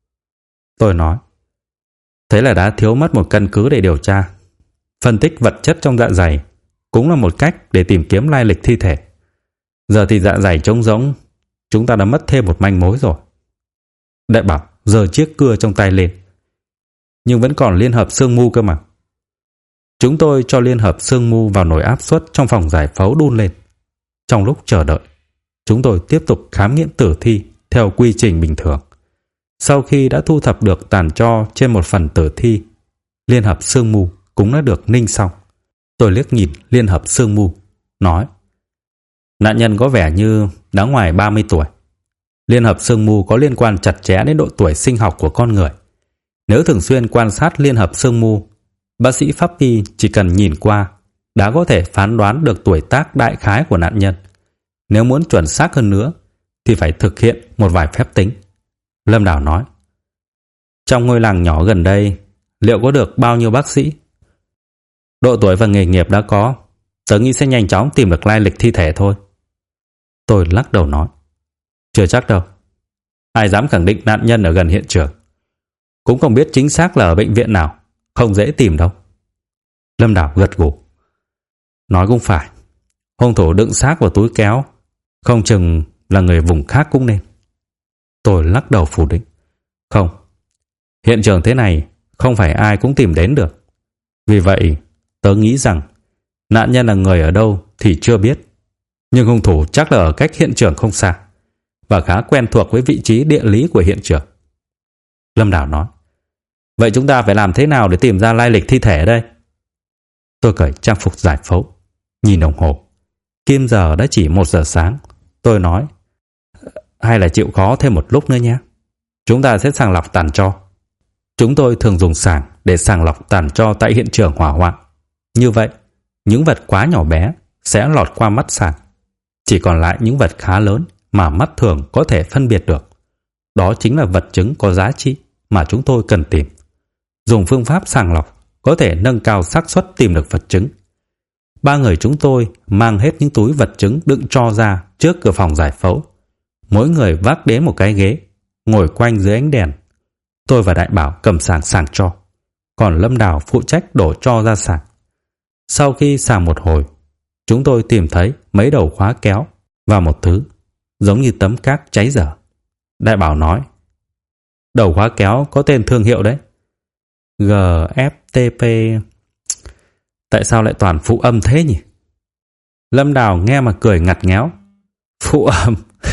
Tôi nói: thế là đã thiếu mất một căn cứ để điều tra. Phân tích vật chất trong dạ dày cũng là một cách để tìm kiếm lai lịch thi thể. Giờ thì dạ dày trống rỗng, chúng ta đã mất thêm một manh mối rồi. Đại Bảo giơ chiếc cưa trong tay lên. Nhưng vẫn còn liên hợp xương mu cơ mà. Chúng tôi cho liên hợp xương mu vào nồi áp suất trong phòng giải phẫu đun lên. Trong lúc chờ đợi, chúng tôi tiếp tục khám nghiệm tử thi theo quy trình bình thường. Sau khi đã thu thập được tàn tro trên một phần tử thi, liên hợp xương mu cũng đã được ninh xong. Tôi liếc nhìn liên hợp xương mu, nói: nạn nhân có vẻ như đã ngoài 30 tuổi. Liên hợp xương mu có liên quan chặt chẽ đến độ tuổi sinh học của con người. Nếu thường xuyên quan sát liên hợp xương mu, bác sĩ pháp y chỉ cần nhìn qua đã có thể phán đoán được tuổi tác đại khái của nạn nhân. Nếu muốn chuẩn xác hơn nữa thì phải thực hiện một vài phép tính. Lâm Đào nói: trong ngôi làng nhỏ gần đây, liệu có được bao nhiêu bác sĩ? Độ tuổi và nghề nghiệp đã có, tớ nghĩ sẽ nhanh chóng tìm được lai lịch thi thể thôi. Tôi lắc đầu nói: chưa chắc đâu. Ai dám khẳng định nạn nhân ở gần hiện trường. cũng không biết chính xác là ở bệnh viện nào, không dễ tìm đâu. Lâm Đào gật gù. Nói cũng phải, hung thủ đựng xác vào túi kéo, không chừng là người vùng khác cũng nên. Tôi lắc đầu phủ định. Không, hiện trường thế này không phải ai cũng tìm đến được. Vì vậy, tớ nghĩ rằng nạn nhân là người ở đâu thì chưa biết, nhưng hung thủ chắc là ở cách hiện trường không xa và khá quen thuộc với vị trí địa lý của hiện trường. Lâm Đào nói. Vậy chúng ta phải làm thế nào để tìm ra lai lịch thi thể đây? Tôi cởi trang phục giải phẫu, nhìn đồng hồ. Kim giờ đã chỉ 1 giờ sáng. Tôi nói, hay là chịu khó thêm một lúc nữa nhé. Chúng ta sẽ sàng lọc tàn tro. Chúng tôi thường dùng sàng để sàng lọc tàn tro tại hiện trường hỏa hoạn. Như vậy, những vật quá nhỏ bé sẽ lọt qua mắt sàng. Chỉ còn lại những vật khá lớn mà mắt thường có thể phân biệt được. Đó chính là vật chứng có giá trị mà chúng tôi cần tìm. Dùng phương pháp sàng lọc có thể nâng cao xác suất tìm được vật chứng. 3 người chúng tôi mang hết những túi vật chứng đựng tro ra trước cửa phòng giải phẫu. Mỗi người vác đến một cái ghế, ngồi quanh dưới ánh đèn. Tôi và Đại Bảo cầm sàng tro, còn Lâm Đào phụ trách đổ tro ra sàng. Sau khi sàng một hồi, chúng tôi tìm thấy mấy đầu khóa kéo và một thứ giống như tấm cát cháy dở. Đại Bảo nói, đầu khóa kéo có tên thương hiệu đấy, GFTP. Tại sao lại toàn phụ âm thế nhỉ? Lâm Đào nghe mà cười ngặt nghẽo. Phụ âm?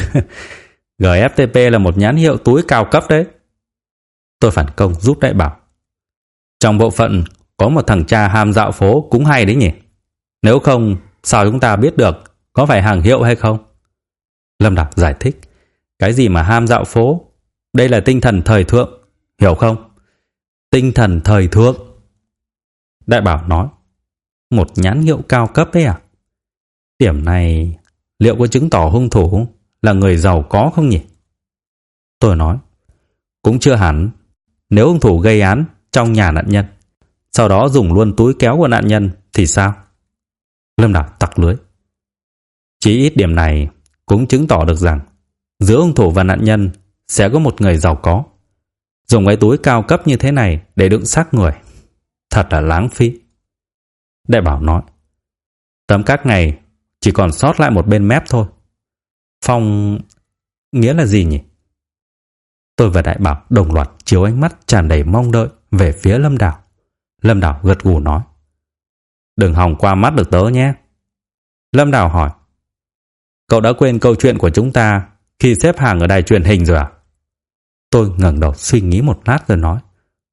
GFTP là một nhãn hiệu túi cao cấp đấy. Tôi phản công giúp Đại Bảo. Trong bộ phận có một thằng cha ham dạo phố cũng hay đấy nhỉ. Nếu không, sao chúng ta biết được có phải hàng hiệu hay không? Lâm Đào giải thích. Cái gì mà ham dạo phố? Đây là tinh thần thời thượng, hiểu không? Tinh thần thời thượng. Đại Bảo nói. Một nhãn hiệu cao cấp đấy à? Điểm này liệu có chứng tỏ hung thủ là người giàu có không nhỉ? Tôi nói, cũng chưa hẳn. Nếu hung thủ gây án trong nhà nạn nhân, sau đó dùng luôn túi kéo của nạn nhân thì sao? Lâm Đào tặc lưới. Chỉ ít điểm này cũng chứng tỏ được rằng giữa hung thủ và nạn nhân sẽ có một người giàu có. Dùng cái túi cao cấp như thế này để đựng xác người, thật là lãng phí. Đại Bảo nói, tấm cát này chỉ còn sót lại một bên mép thôi. Phong nghĩa là gì nhỉ? Tôi và Đại Bảo đồng loạt chiếu ánh mắt tràn đầy mong đợi về phía Lâm Đào. Lâm Đào gật gù nói, đừng hòng qua mắt được tớ nhé. Lâm Đào hỏi, cậu đã quên câu chuyện của chúng ta khi xếp hàng ở đài truyền hình rồi à? Tôi ngẩng đầu suy nghĩ một lát rồi nói,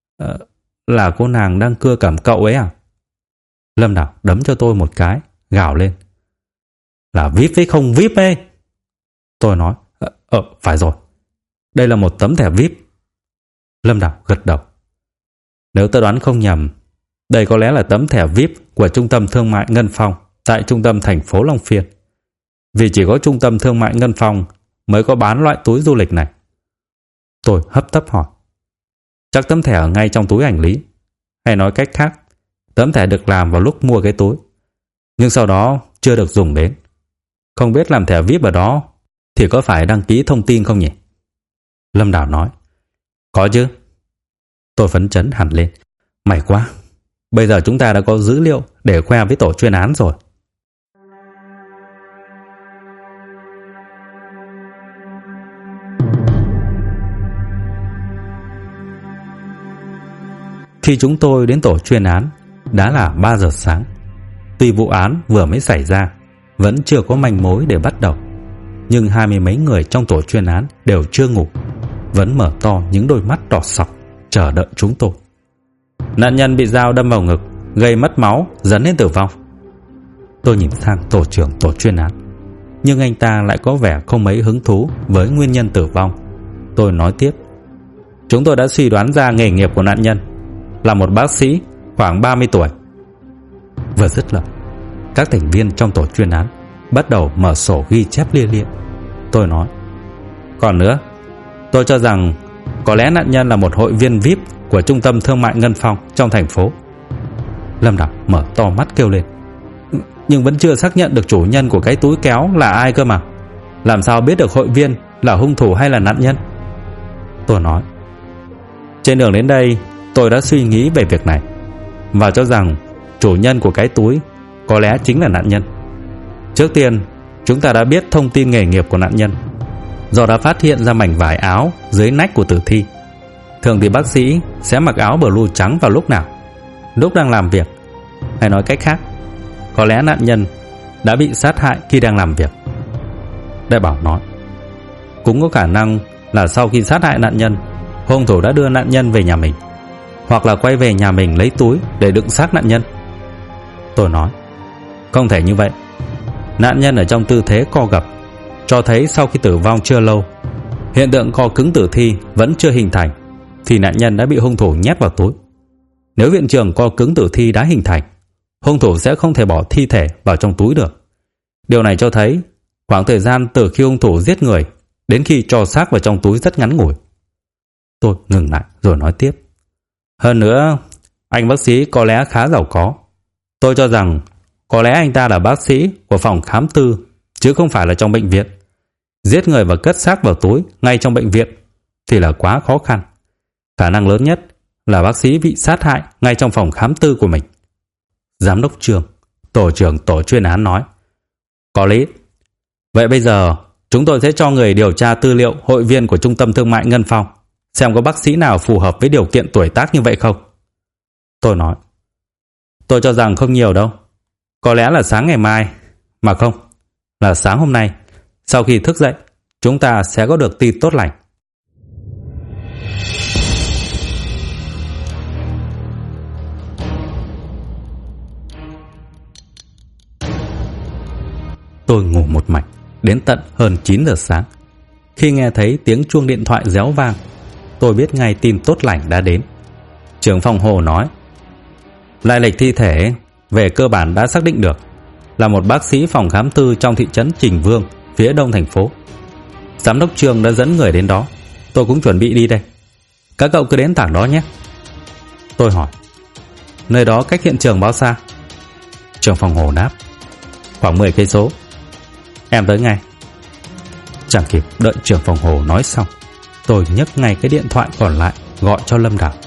là cô nàng đang cưa cẩm cậu ấy à? Lâm Đào đấm cho tôi một cái, gào lên, là VIP với không VIP ấy. Tôi nói, phải rồi, đây là một tấm thẻ VIP. Lâm Đào gật đầu. Nếu tôi đoán không nhầm, đây có lẽ là tấm thẻ VIP của trung tâm thương mại Ngân Phong tại trung tâm thành phố Long Phiên. Vì chỉ có trung tâm thương mại Ngân Phong mới có bán loại túi du lịch này. Tôi hấp tấp hỏi, chắc tấm thẻ ở ngay trong túi hành lý, hay nói cách khác, tấm thẻ được làm vào lúc mua cái túi, nhưng sau đó chưa được dùng đến. Không biết làm thẻ VIP ở đó thì có phải đăng ký thông tin không nhỉ? Lâm Đào nói, có chứ. Tôi phấn chấn hẳn lên. May quá, bây giờ chúng ta đã có dữ liệu để khoe với tổ chuyên án rồi. Khi chúng tôi đến tổ chuyên án, đã là 3 giờ sáng. Tuy vụ án vừa mới xảy ra, vẫn chưa có manh mối để bắt đầu, nhưng 20 mấy người trong tổ chuyên án đều chưa ngủ, vẫn mở to những đôi mắt đỏ sọc chờ đợi chúng tôi. Nạn nhân bị dao đâm vào ngực, gây mất máu, dẫn đến tử vong. Tôi nhìn sang tổ trưởng tổ chuyên án, nhưng anh ta lại có vẻ không mấy hứng thú với nguyên nhân tử vong. Tôi nói tiếp, chúng tôi đã suy đoán ra nghề nghiệp của nạn nhân là một bác sĩ khoảng 30 tuổi. Vừa dứt lời, các thành viên trong tổ chuyên án bắt đầu mở sổ ghi chép lia lịa. Tôi nói, còn nữa, tôi cho rằng có lẽ nạn nhân là một hội viên VIP của trung tâm thương mại Ngân Phong trong thành phố. Lâm Đào mở to mắt kêu lên, nhưng vẫn chưa xác nhận được chủ nhân của cái túi kéo là ai cơ mà. Làm sao biết được hội viên là hung thủ hay là nạn nhân? Tôi nói, Trên đường đến đây, tôi đã suy nghĩ về việc này và cho rằng chủ nhân của cái túi có lẽ chính là nạn nhân. Trước tiên, chúng ta đã biết thông tin nghề nghiệp của nạn nhân do đã phát hiện ra mảnh vải áo dưới nách của tử thi. Thường thì bác sĩ sẽ mặc áo blue trắng vào lúc nào? Lúc đang làm việc. Hay nói cách khác, có lẽ nạn nhân đã bị sát hại khi đang làm việc. Đại Bảo nói, cũng có khả năng là sau khi sát hại nạn nhân, hung thủ đã đưa nạn nhân về nhà mình, hoặc là quay về nhà mình lấy túi để đựng xác nạn nhân. Tôi nói, không thể như vậy. Nạn nhân ở trong tư thế co gập, cho thấy sau khi tử vong chưa lâu, hiện tượng co cứng tử thi vẫn chưa hình thành, thì nạn nhân đã bị hung thủ nhét vào túi. Nếu hiện trường co cứng tử thi đã hình thành, hung thủ sẽ không thể bỏ thi thể vào trong túi được. Điều này cho thấy khoảng thời gian từ khi hung thủ giết người đến khi cho xác vào trong túi rất ngắn ngủi. Tôi ngừng lại rồi nói tiếp. Hơn nữa, anh bác sĩ có lẽ khá giàu có. Tôi cho rằng có lẽ anh ta là bác sĩ của phòng khám tư, chứ không phải là trong bệnh viện. Giết người và cất xác vào túi ngay trong bệnh viện thì là quá khó khăn. Khả năng lớn nhất là bác sĩ bị sát hại ngay trong phòng khám tư của mình. Giám đốc Trương, tổ trưởng tổ chuyên án nói, có lý. Vậy bây giờ chúng tôi sẽ cho người điều tra tư liệu hội viên của Trung tâm Thương mại Ngân Phong, xem có bác sĩ nào phù hợp với điều kiện tuổi tác như vậy không. Tôi nói, tôi cho rằng không nhiều đâu. Có lẽ là sáng ngày mai, mà không, là sáng hôm nay. Sau khi thức dậy, chúng ta sẽ có được tin tốt lành. Tôi ngủ một mạch đến tận hơn 9 giờ sáng. Khi nghe thấy tiếng chuông điện thoại réo vang, tôi biết ngay tin tốt lành đã đến. Trưởng phòng Hồ nói, lai lịch thi thể về cơ bản đã xác định được, là một bác sĩ phòng khám tư trong thị trấn Trình Vương, phía đông thành phố. Giám đốc Trương đã dẫn người đến đó. Tôi cũng chuẩn bị đi đây. Các cậu cứ đến thẳng đó nhé. Tôi hỏi, nơi đó cách hiện trường bao xa? Trưởng phòng Hồ đáp, khoảng 10 cây số. Em tới ngay. Chẳng kịp đợi trưởng phòng Hồ nói xong, tôi nhấc ngay cái điện thoại còn lại gọi cho Lâm Đào.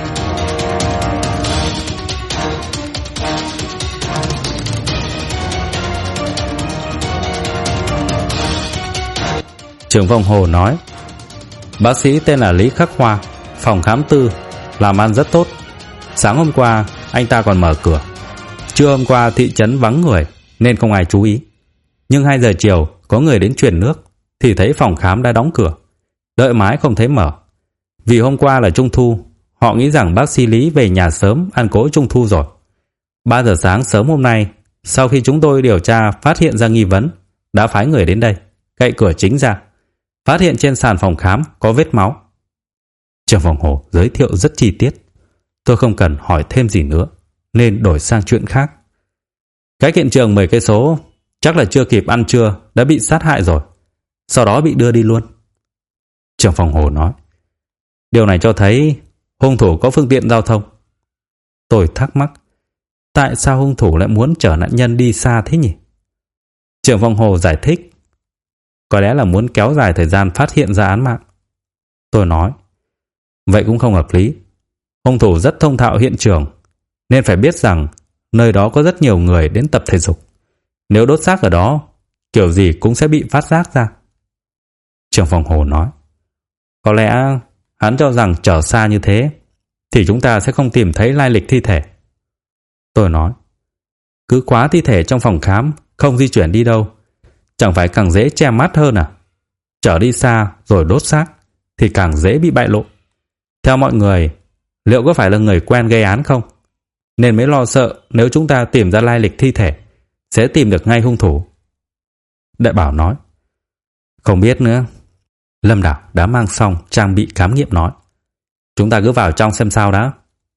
Trưởng phòng Hồ nói, bác sĩ tên là Lý Khắc Hoa, phòng khám tư, làm ăn rất tốt. Sáng hôm qua anh ta còn mở cửa. Trưa hôm qua thị trấn vắng người nên không ai chú ý. Nhưng 2 giờ chiều có người đến chuyển nước thì thấy phòng khám đã đóng cửa. Đợi mãi không thấy mở. Vì hôm qua là Trung thu, họ nghĩ rằng bác sĩ Lý về nhà sớm ăn cỗ Trung thu rồi. 3 giờ sáng sớm hôm nay, sau khi chúng tôi điều tra phát hiện ra nghi vấn, đã phái người đến đây, cậy cửa chính ra. Phát hiện trên sàn phòng khám có vết máu. Trưởng phòng Hồ giới thiệu rất chi tiết. Tôi không cần hỏi thêm gì nữa nên đổi sang chuyện khác. Cách hiện trường 10 cây số, chắc là chưa kịp ăn trưa đã bị sát hại rồi, sau đó bị đưa đi luôn. Trưởng phòng Hồ nói, điều này cho thấy hung thủ có phương tiện giao thông. Tôi thắc mắc, tại sao hung thủ lại muốn chở nạn nhân đi xa thế nhỉ? Trưởng phòng Hồ giải thích, có lẽ là muốn kéo dài thời gian phát hiện ra án mạng. Tôi nói, vậy cũng không hợp lý. Hung thủ rất thông thạo hiện trường, nên phải biết rằng nơi đó có rất nhiều người đến tập thể dục. Nếu đốt xác ở đó, kiểu gì cũng sẽ bị phát giác ra. Trưởng phòng Hồ nói, có lẽ hắn cho rằng chở xa như thế thì chúng ta sẽ không tìm thấy lai lịch thi thể. Tôi nói, cứ khóa thi thể trong phòng khám, không di chuyển đi đâu, chẳng phải càng dễ che mắt hơn à? Chở đi xa rồi đốt xác thì càng dễ bị bại lộ. Theo mọi người, liệu có phải là người quen gây án không? Nên mới lo sợ nếu chúng ta tìm ra lai lịch thi thể sẽ tìm được ngay hung thủ. Đại Bảo nói, không biết nữa. Lâm Đào đã mang xong trang bị khám nghiệm nói, chúng ta cứ vào trong xem sao đã.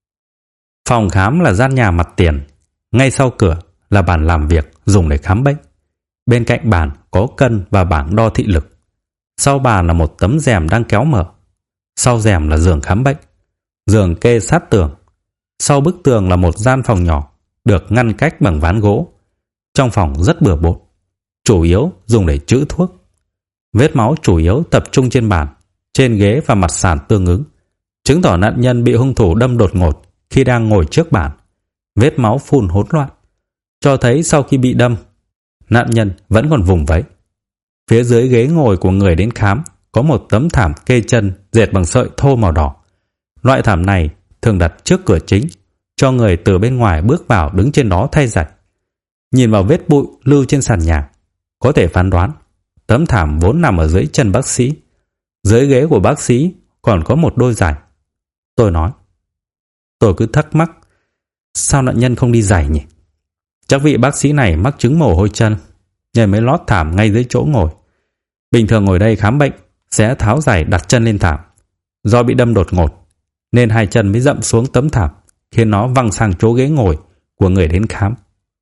Phòng khám là gian nhà mặt tiền, ngay sau cửa là bàn làm việc dùng để khám bệnh. Bên cạnh bàn có cân và bảng đo thị lực. Sau bàn là một tấm rèm đang kéo mở. Sau rèm là giường khám bệnh. Giường kê sát tường. Sau bức tường là một gian phòng nhỏ được ngăn cách bằng ván gỗ. Trong phòng rất bừa bộn, chủ yếu dùng để trữ thuốc. Vết máu chủ yếu tập trung trên bàn, trên ghế và mặt sàn tương ứng. chứng tỏ nạn nhân bị hung thủ đâm đột ngột khi đang ngồi trước bàn. Vết máu phun hỗn loạn, cho thấy sau khi bị đâm, nạn nhân vẫn còn vùng vẫy. Phía dưới ghế ngồi của người đến khám có một tấm thảm kê chân dệt bằng sợi thô màu đỏ. Loại thảm này thường đặt trước cửa chính, cho người từ bên ngoài bước vào đứng trên đó thay giày. Nhìn vào vết bụi lưu trên sàn nhà, có thể phán đoán tấm thảm vốn nằm ở dưới chân bác sĩ. Dưới ghế của bác sĩ còn có một đôi giày. Tôi nói, tôi cứ thắc mắc, sao nạn nhân không đi giày nhỉ? Chắc vị bác sĩ này mắc chứng mồ hôi chân nên mới lót thảm ngay dưới chỗ ngồi. Bình thường ngồi đây khám bệnh sẽ tháo giày đặt chân lên thảm. Do bị đâm đột ngột nên hai chân mới dậm xuống tấm thảm, khiến nó văng sang chỗ ghế ngồi của người đến khám.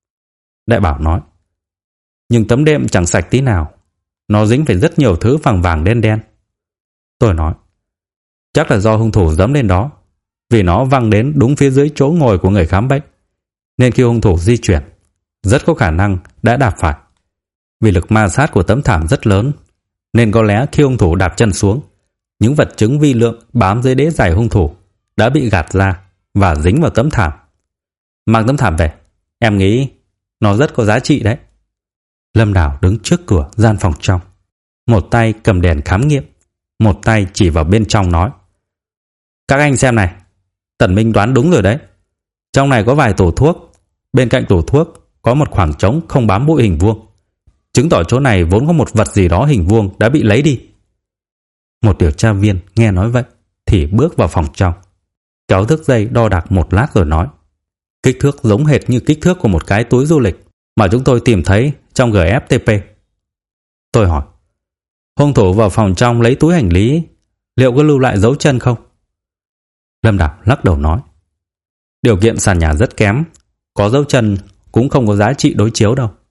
Đại Bảo nói, nhưng tấm đệm chẳng sạch tí nào, nó dính phải rất nhiều thứ vàng vàng đen đen. Tôi nói, chắc là do hung thủ dẫm lên đó, vì nó văng đến đúng phía dưới chỗ ngồi của người khám bệnh, nên khi hung thủ di chuyển, rất có khả năng đã đạp phải. Vì lực ma sát của tấm thảm rất lớn, nên có lẽ khi hung thủ đạp chân xuống, những vật chứng vi lượng bám dưới đế giày hung thủ đã bị gạt ra và dính vào tấm thảm. Mang tấm thảm về, em nghĩ nó rất có giá trị đấy. Lâm Đào đứng trước cửa gian phòng trong, một tay cầm đèn khám nghiệm, một tay chỉ vào bên trong nói, các anh xem này, Tần Minh đoán đúng rồi đấy. Trong này có vài tủ thuốc, bên cạnh tủ thuốc có một khoảng trống không bám bụi hình vuông, chứng tỏ chỗ này vốn có một vật gì đó hình vuông đã bị lấy đi. Một điều tra viên nghe nói vậy thì bước vào phòng trong, kéo thước dây đo đạc một lát rồi nói, kích thước giống hệt như kích thước của một cái túi du lịch mà chúng tôi tìm thấy trong GFTP. Tôi hỏi, hung thủ vào phòng trong lấy túi hành lý, liệu có lưu lại dấu chân không? Lâm Đào lắc đầu nói, điều kiện sàn nhà rất kém, có dấu chân cũng không có giá trị đối chiếu đâu.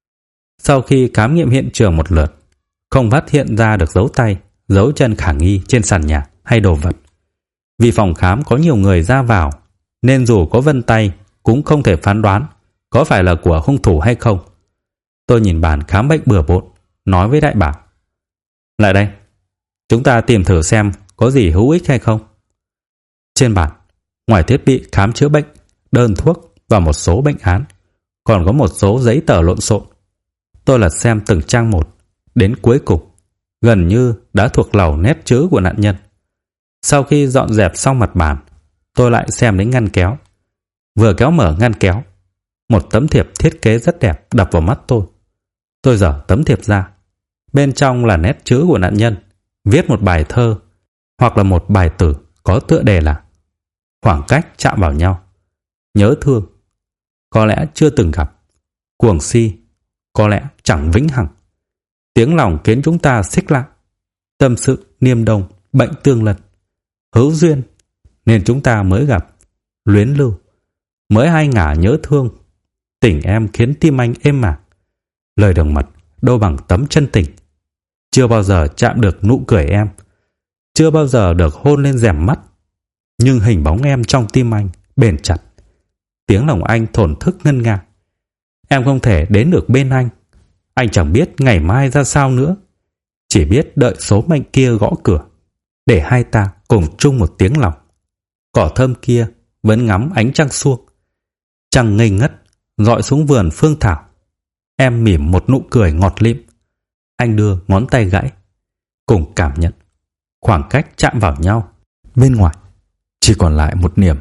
Sau khi khám nghiệm hiện trường một lượt, không phát hiện ra được dấu tay, dấu chân khả nghi trên sàn nhà hay đồ vật. Vì phòng khám có nhiều người ra vào, nên dù có vân tay cũng không thể phán đoán có phải là của hung thủ hay không. Tôi nhìn bàn khám bệnh bừa bộn, nói với Đại Bảo, lại đây, chúng ta tìm thử xem có gì hữu ích hay không. Trên bàn, ngoài thiết bị khám chữa bệnh, đơn thuốc và một số bệnh án, còn có một số giấy tờ lộn xộn. Tôi lật xem từng trang một, đến cuối cùng gần như đã thuộc lầu nét chữ của nạn nhân. Sau khi dọn dẹp xong mặt bàn, tôi lại xem đến ngăn kéo. Vừa kéo mở ngăn kéo, một tấm thiệp thiết kế rất đẹp đập vào mắt tôi. Tôi giở tấm thiệp ra. Bên trong là nét chữ của nạn nhân, viết một bài thơ hoặc là một bài tử có tựa đề là khoảng cách chạm vào nhau, nhớ thương, có lẽ chưa từng gặp, cuồng si, có lẽ chẳng vĩnh hằng, tiếng lòng khiến chúng ta xích lại, tâm sự niêm đông, bệnh tương lần, hữu duyên nên chúng ta mới gặp, luyến lưu, mới hai ngả nhớ thương, tình em khiến tim anh êm ả, lời đồng mật đâu bằng tấm chân tình, chưa bao giờ chạm được nụ cười em, chưa bao giờ được hôn lên rèm mắt, nhưng hình bóng em trong tim anh bền chặt, tiếng lòng anh thổn thức ngân nga. Em không thể đến được bên anh chẳng biết ngày mai ra sao nữa, chỉ biết đợi số mệnh kia gõ cửa, để hai ta cùng chung một tiếng lòng. Cỏ thơm kia vẫn ngắm ánh trăng suông, trăng ngây ngất dọi xuống vườn phương thảo. Em mỉm một nụ cười ngọt lịm, anh đưa ngón tay gãy, cùng cảm nhận khoảng cách chạm vào nhau. Bên ngoài chỉ còn lại một niềm.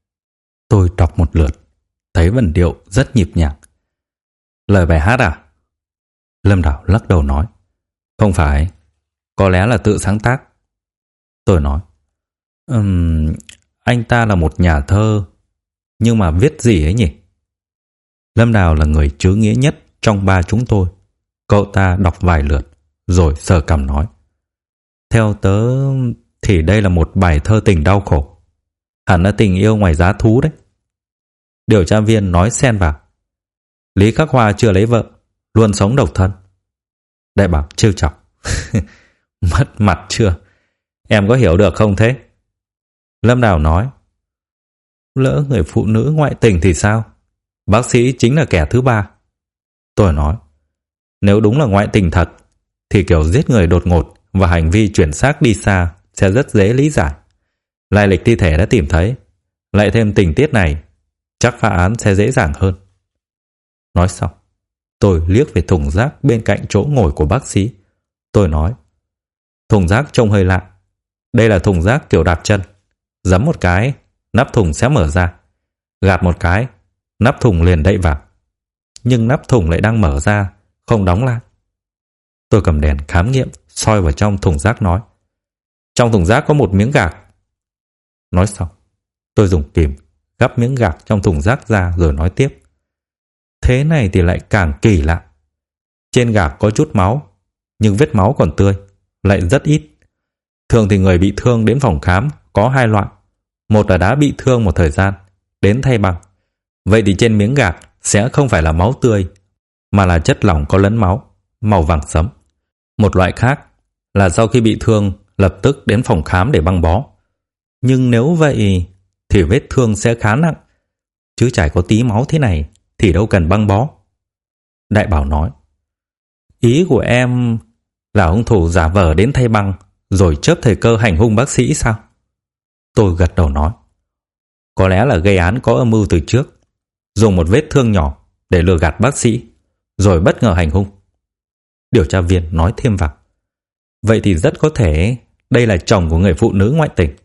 Tôi đọc một lượt, thấy vần điệu rất nhịp nhàng. Lời bài hát à? Lâm Đào lắc đầu nói, không phải, có lẽ là tự sáng tác. Tôi nói, anh ta là một nhà thơ, nhưng mà viết gì ấy nhỉ? Lâm Đào là người chữ nghĩa nhất trong ba chúng tôi. Cậu ta đọc vài lượt, rồi sờ cằm nói, theo tớ thì đây là một bài thơ tình đau khổ, hẳn là tình yêu ngoài giá thú đấy. Điều tra viên nói xen vào, Lý Khắc Hoa chưa lấy vợ, luôn sống độc thân. Đại Bảo trêu chọc, mất mặt chưa? Em có hiểu được không thế? Lâm Đào nói, lỡ người phụ nữ ngoại tình thì sao? Bác sĩ chính là kẻ thứ ba. Tôi nói, nếu đúng là ngoại tình thật, thì kiểu giết người đột ngột và hành vi chuyển xác đi xa sẽ rất dễ lý giải. Lai lịch thi thể đã tìm thấy, lại thêm tình tiết này, chắc phá án sẽ dễ dàng hơn. Nói xong, tôi liếc về thùng rác bên cạnh chỗ ngồi của bác sĩ. Tôi nói, thùng rác trông hơi lạ. Đây là thùng rác kiểu đạp chân. Giẫm một cái, nắp thùng sẽ mở ra. Gạt một cái, nắp thùng liền đậy vào. Nhưng nắp thùng lại đang mở ra, không đóng lại. Tôi cầm đèn khám nghiệm, soi vào trong thùng rác nói, trong thùng rác có một miếng gạc. Nói xong, tôi dùng kìm gắp miếng gạc trong thùng rác ra rồi nói tiếp. Thế này thì lại càng kỳ lạ. Trên gạc có chút máu, nhưng vết máu còn tươi, lại rất ít. Thường thì người bị thương đến phòng khám có hai loại. Một là đã bị thương một thời gian, đến thay băng. Vậy thì trên miếng gạc sẽ không phải là máu tươi, mà là chất lỏng có lẫn máu, màu vàng sẫm. Một loại khác là sau khi bị thương lập tức đến phòng khám để băng bó. Nhưng nếu vậy thì vết thương sẽ khá nặng, chứ chả có tí máu thế này thì đâu cần băng bó. Đại Bảo nói, ý của em là hung thủ giả vờ đến thay băng rồi chớp thời cơ hành hung bác sĩ sao? Tôi gật đầu nói, có lẽ là gây án có âm mưu từ trước, dùng một vết thương nhỏ để lừa gạt bác sĩ, rồi bất ngờ hành hung. Điều tra viên nói thêm vào, vậy thì rất có thể đây là chồng của người phụ nữ ngoại tình.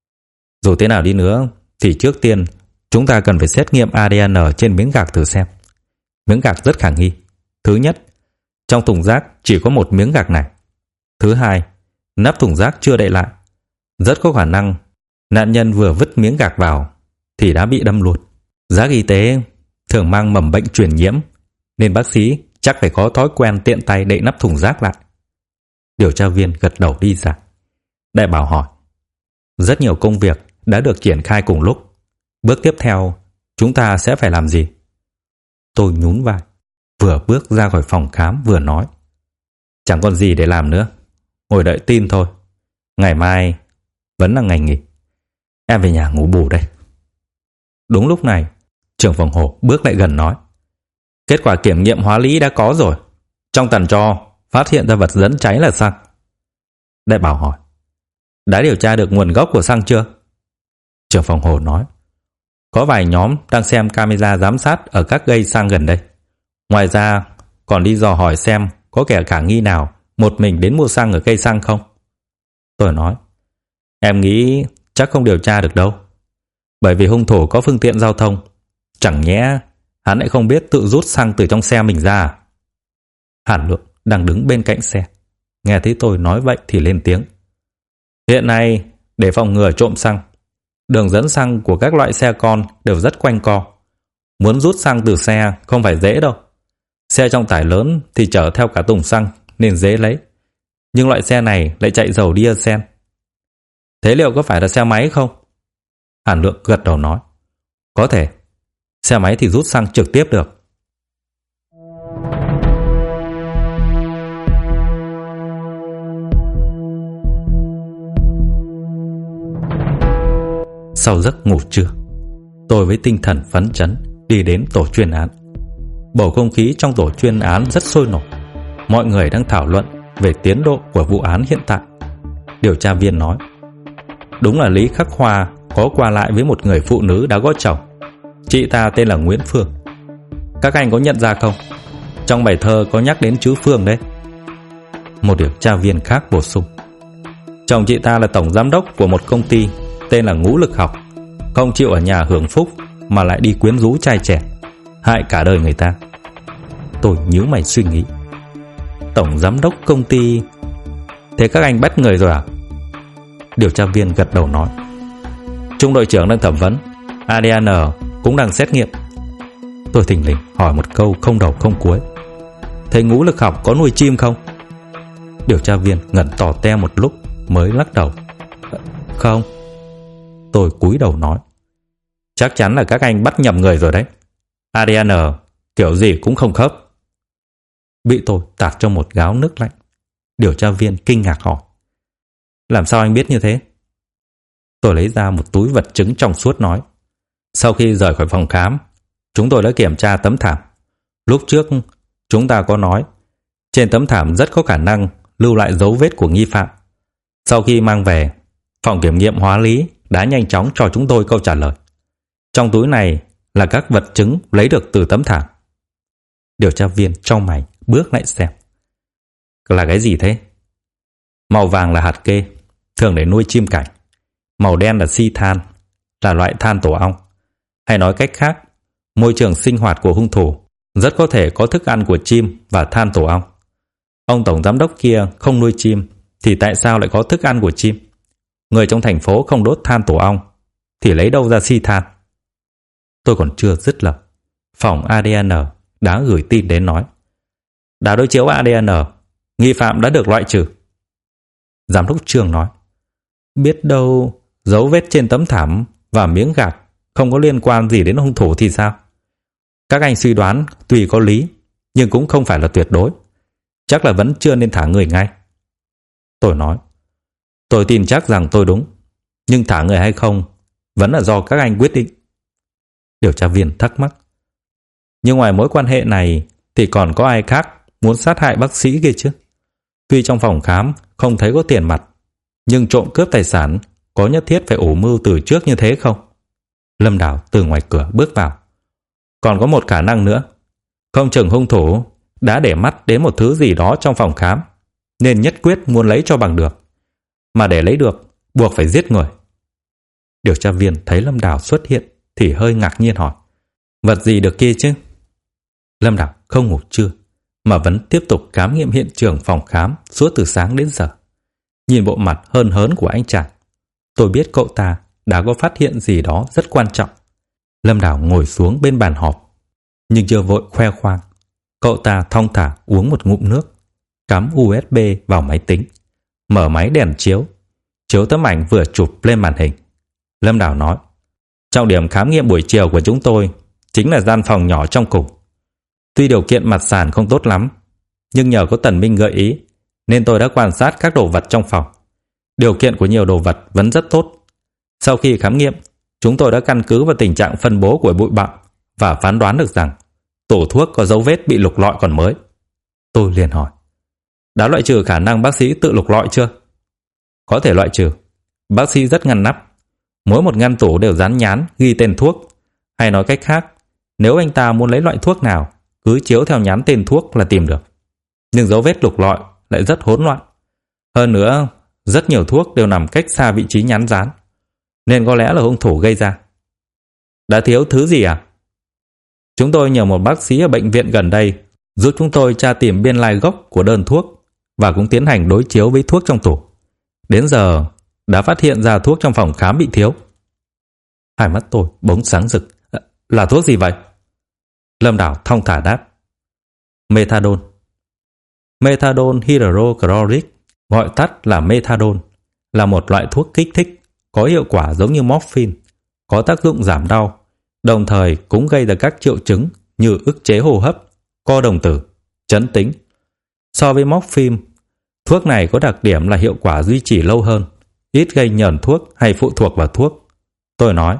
Dù thế nào đi nữa thì trước tiên chúng ta cần phải xét nghiệm ADN trên miếng gạc thử xem. Miếng gạc rất khả nghi. Thứ nhất, trong thùng rác chỉ có một miếng gạc này. Thứ hai, nắp thùng rác chưa đậy lại. Rất có khả năng nạn nhân vừa vứt miếng gạc vào thì đã bị đâm luôn. Rác y tế thường mang mầm bệnh truyền nhiễm, nên bác sĩ chắc phải có thói quen tiện tay đậy nắp thùng rác lại. Điều tra viên gật đầu đi ra. Đại Bảo hỏi, rất nhiều công việc đã được triển khai cùng lúc. Bước tiếp theo chúng ta sẽ phải làm gì? Tôi nhún vai, vừa bước ra khỏi phòng khám vừa nói, chẳng còn gì để làm nữa, ngồi đợi tin thôi. Ngày mai vẫn là ngày nghỉ, em về nhà ngủ bù đây. Đúng lúc này, trưởng phòng Hồ bước lại gần nói, kết quả kiểm nghiệm hóa lý đã có rồi. Trong tàn tro phát hiện ra vật dẫn cháy là xăng. Đại Bảo hỏi, đã điều tra được nguồn gốc của xăng chưa? Trưởng phòng Hồ nói, có vài nhóm đang xem camera giám sát ở các cây xăng gần đây. Ngoài ra còn đi dò hỏi xem có kẻ khả nghi nào một mình đến mua xăng ở cây xăng không. Tôi nói, em nghĩ chắc không điều tra được đâu, bởi vì hung thủ có phương tiện giao thông. Chẳng nhẽ hắn lại không biết tự rút xăng từ trong xe mình ra à? Hàn Lượng đang đứng bên cạnh xe, nghe thấy tôi nói vậy thì lên tiếng, hiện nay để phòng ngừa trộm xăng, đường dẫn xăng của các loại xe con đều rất quanh co. Muốn rút xăng từ xe không phải dễ đâu. Xe trọng tải lớn thì chở theo cả thùng xăng nên dễ lấy, nhưng loại xe này lại chạy dầu diesel. Thế liệu có phải là xe máy không? Hàn Lượng gật đầu nói, có thể. Xe máy thì rút xăng trực tiếp được. Sau giấc ngủ trưa, tôi với tinh thần phấn chấn đi đến tổ chuyên án. Bầu không khí trong tổ chuyên án rất sôi nổi. Mọi người đang thảo luận về tiến độ của vụ án hiện tại. Điều tra viên nói, đúng là Lý Khắc Hoa có qua lại với một người phụ nữ đã có chồng. Chị ta tên là Nguyễn Phương. Các anh có nhận ra không? Trong bài thơ có nhắc đến chữ Phương đấy. Một điều tra viên khác bổ sung, chồng chị ta là tổng giám đốc của một công ty tên là Ngũ Lực Học, không chịu ở nhà hưởng phúc mà lại đi quyến rũ trai trẻ, hại cả đời người ta. Tôi nhíu mày suy nghĩ, tổng giám đốc công ty, thế các anh bắt người rồi à? Điều tra viên gật đầu nói, trung đội trưởng đang thẩm vấn, ADN cũng đang xét nghiệm. Tôi thình lình hỏi một câu không đầu không cuối, thầy Ngũ Lực Học có nuôi chim không? Điều tra viên ngẩn tò te một lúc mới lắc đầu, không. Tôi cúi đầu nói, chắc chắn là các anh bắt nhầm người rồi đấy. ADN kiểu gì cũng không khớp. Bị tôi tạt cho một gáo nước lạnh. Điều tra viên kinh ngạc hỏi, làm sao anh biết như thế? Tôi lấy ra một túi vật chứng trong suốt nói, sau khi rời khỏi phòng khám, chúng tôi đã kiểm tra tấm thảm. Lúc trước chúng ta có nói trên tấm thảm rất có khả năng lưu lại dấu vết của nghi phạm. Sau khi mang về, phòng kiểm nghiệm hóa lý đã nhanh chóng cho chúng tôi câu trả lời. Trong túi này là các vật chứng lấy được từ tấm thảm. Điều tra viên chau mày bước lại xem. Là cái gì thế? Màu vàng là hạt kê, thường để nuôi chim cảnh. Màu đen là xi than, là loại than tổ ong. Hay nói cách khác, môi trường sinh hoạt của hung thủ rất có thể có thức ăn của chim và than tổ ong. Ông tổng giám đốc kia không nuôi chim thì tại sao lại có thức ăn của chim? Người trong thành phố không đốt than tổ ong thì lấy đâu ra xi than? Tôi còn chưa dứt lời, phòng ADN đã gửi tin đến nói: đã đối chiếu ADN, nghi phạm đã được loại trừ. Giám đốc Trương nói: biết đâu dấu vết trên tấm thảm và miếng gạc không có liên quan gì đến hung thủ thì sao? Các anh suy đoán tuy có lý, nhưng cũng không phải là tuyệt đối. Chắc là vẫn chưa nên thả người ngay. Tôi nói: tôi tin chắc rằng tôi đúng, nhưng thả người hay không vẫn là do các anh quyết định. Điều tra viên thắc mắc: nhưng ngoài mối quan hệ này thì còn có ai khác muốn sát hại bác sĩ kia chứ? Tuy trong phòng khám không thấy có tiền mặt, nhưng trộm cướp tài sản có nhất thiết phải ủ mưu từ trước như thế không? Lâm Đào từ ngoài cửa bước vào. Còn có một khả năng nữa, không chừng hung thủ đã để mắt đến một thứ gì đó trong phòng khám, nên nhất quyết muốn lấy cho bằng được. Mà để lấy được, buộc phải giết người. Điều tra viên thấy Lâm Đào xuất hiện thì hơi ngạc nhiên hỏi: vật gì được kia chứ? Lâm Đào không ngủ trưa mà vẫn tiếp tục khám nghiệm hiện trường phòng khám suốt từ sáng đến giờ. Nhìn bộ mặt hớn hớn của anh chàng, tôi biết cậu ta đã có phát hiện gì đó rất quan trọng. Lâm Đào ngồi xuống bên bàn họp, nhưng chưa vội khoe khoang. Cậu ta thong thả uống một ngụm nước, cắm USB vào máy tính, mở máy đèn chiếu tấm ảnh vừa chụp lên màn hình. Lâm Đào nói: trọng điểm khám nghiệm buổi chiều của chúng tôi chính là gian phòng nhỏ trong cùng. Tuy điều kiện mặt sàn không tốt lắm, nhưng nhờ có Tần Minh gợi ý nên tôi đã quan sát các đồ vật trong phòng. Điều kiện của nhiều đồ vật vẫn rất tốt. Sau khi khám nghiệm, chúng tôi đã căn cứ vào tình trạng phân bố của bụi bặm và phán đoán được rằng tủ thuốc có dấu vết bị lục lọi còn mới. Tôi liền hỏi: đã loại trừ khả năng bác sĩ tự lục lọi chưa? Có thể loại trừ. Bác sĩ rất ngăn nắp. Mỗi một ngăn tủ đều dán nhán ghi tên thuốc. Hay nói cách khác, nếu anh ta muốn lấy loại thuốc nào, cứ chiếu theo nhán tên thuốc là tìm được. Nhưng dấu vết lục lọi lại rất hỗn loạn. Hơn nữa, rất nhiều thuốc đều nằm cách xa vị trí nhán dán, nên có lẽ là hung thủ gây ra. Đã thiếu thứ gì à? Chúng tôi nhờ một bác sĩ ở bệnh viện gần đây giúp chúng tôi tra tìm biên lai gốc của đơn thuốc và cũng tiến hành đối chiếu với thuốc trong tủ. Đến giờ đã phát hiện ra thuốc trong phòng khám bị thiếu. Hai mắt tôi bỗng sáng rực. Là thuốc gì vậy? Lâm Đào thong thả đáp: methadone. Methadone hydrochloric, gọi tắt là methadone, là một loại thuốc kích thích có hiệu quả giống như morphine, có tác dụng giảm đau, đồng thời cũng gây ra các triệu chứng như ức chế hô hấp, co đồng tử, chấn tĩnh. So với morphine, thuốc này có đặc điểm là hiệu quả duy trì lâu hơn, ít gây nhờn thuốc hay phụ thuộc vào thuốc. Tôi nói: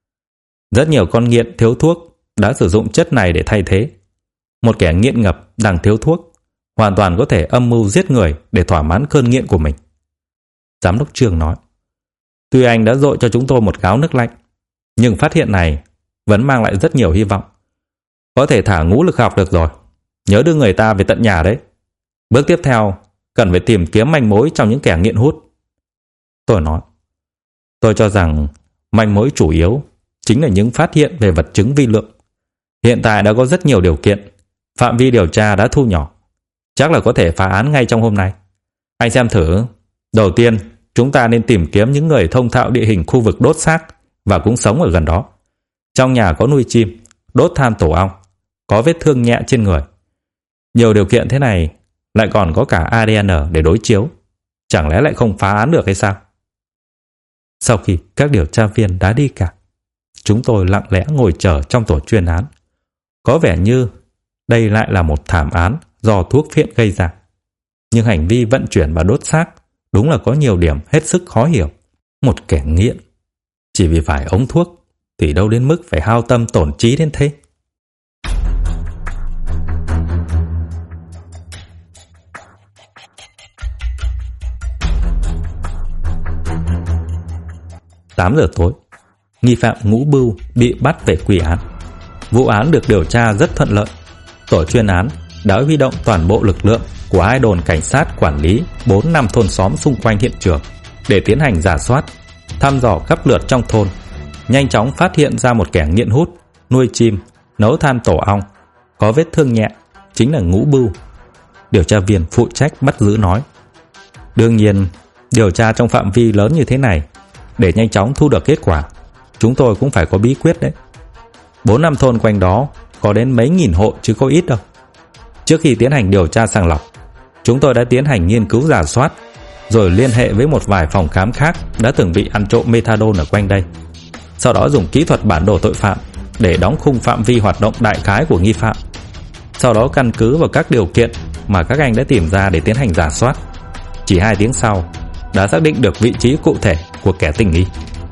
rất nhiều con nghiện thiếu thuốc đã sử dụng chất này để thay thế. Một kẻ nghiện ngập đang thiếu thuốc hoàn toàn có thể âm mưu giết người để thỏa mãn cơn nghiện của mình. Giám đốc Trương nói: tuy anh đã dội cho chúng tôi một gáo nước lạnh, nhưng phát hiện này vẫn mang lại rất nhiều hy vọng. Có thể thả ngũ lực học được rồi. Nhớ đưa người ta về tận nhà đấy. Bước tiếp theo cần phải tìm kiếm manh mối trong những kẻ nghiện hút. Tôi nói: tôi cho rằng manh mối chủ yếu chính là những phát hiện về vật chứng vi lượng. Hiện tại đã có rất nhiều điều kiện, phạm vi điều tra đã thu nhỏ, chắc là có thể phá án ngay trong hôm nay. Anh xem thử. Đầu tiên, chúng ta nên tìm kiếm những người thông thạo địa hình khu vực đốt xác và cũng sống ở gần đó. Trong nhà có nuôi chim, đốt than tổ ong, có vết thương nhẹ trên người. Nhiều điều kiện thế này lại còn có cả ADN để đối chiếu. Chẳng lẽ lại không phá án được hay sao? Sau khi các điều tra viên đã đi cả, chúng tôi lặng lẽ ngồi chờ trong tổ chuyên án. Có vẻ như đây lại là một thảm án do thuốc phiện gây ra. Nhưng hành vi vận chuyển và đốt xác đúng là có nhiều điểm hết sức khó hiểu. Một kẻ nghiện chỉ vì vài ống thuốc thì đâu đến mức phải hao tâm tổn trí đến thế. 8 giờ tối, nghi phạm Ngũ Bưu bị bắt về quy án. Vụ án được điều tra rất thuận lợi. Tổ chuyên án đã huy động toàn bộ lực lượng của 2 đồn cảnh sát quản lý 4-5 thôn xóm xung quanh hiện trường để tiến hành rà soát, thăm dò khắp lượt trong thôn, nhanh chóng phát hiện ra một kẻ nghiện hút, nuôi chim, nấu than tổ ong, có vết thương nhẹ, chính là Ngũ Bưu. Điều tra viên phụ trách bắt giữ nói: đương nhiên, điều tra trong phạm vi lớn như thế này, để nhanh chóng thu được kết quả, chúng tôi cũng phải có bí quyết đấy. 4-5 thôn quanh đó có đến mấy nghìn hộ chứ có ít đâu. Trước khi tiến hành điều tra sàng lọc, chúng tôi đã tiến hành nghiên cứu rà soát, rồi liên hệ với một vài phòng khám khác đã từng bị ăn trộm methadone ở quanh đây. Sau đó dùng kỹ thuật bản đồ tội phạm để đóng khung phạm vi hoạt động đại khái của nghi phạm. Sau đó căn cứ vào các điều kiện mà các anh đã tìm ra để tiến hành rà soát, chỉ 2 tiếng sau đã xác định được vị trí cụ thể của kẻ tình nghi.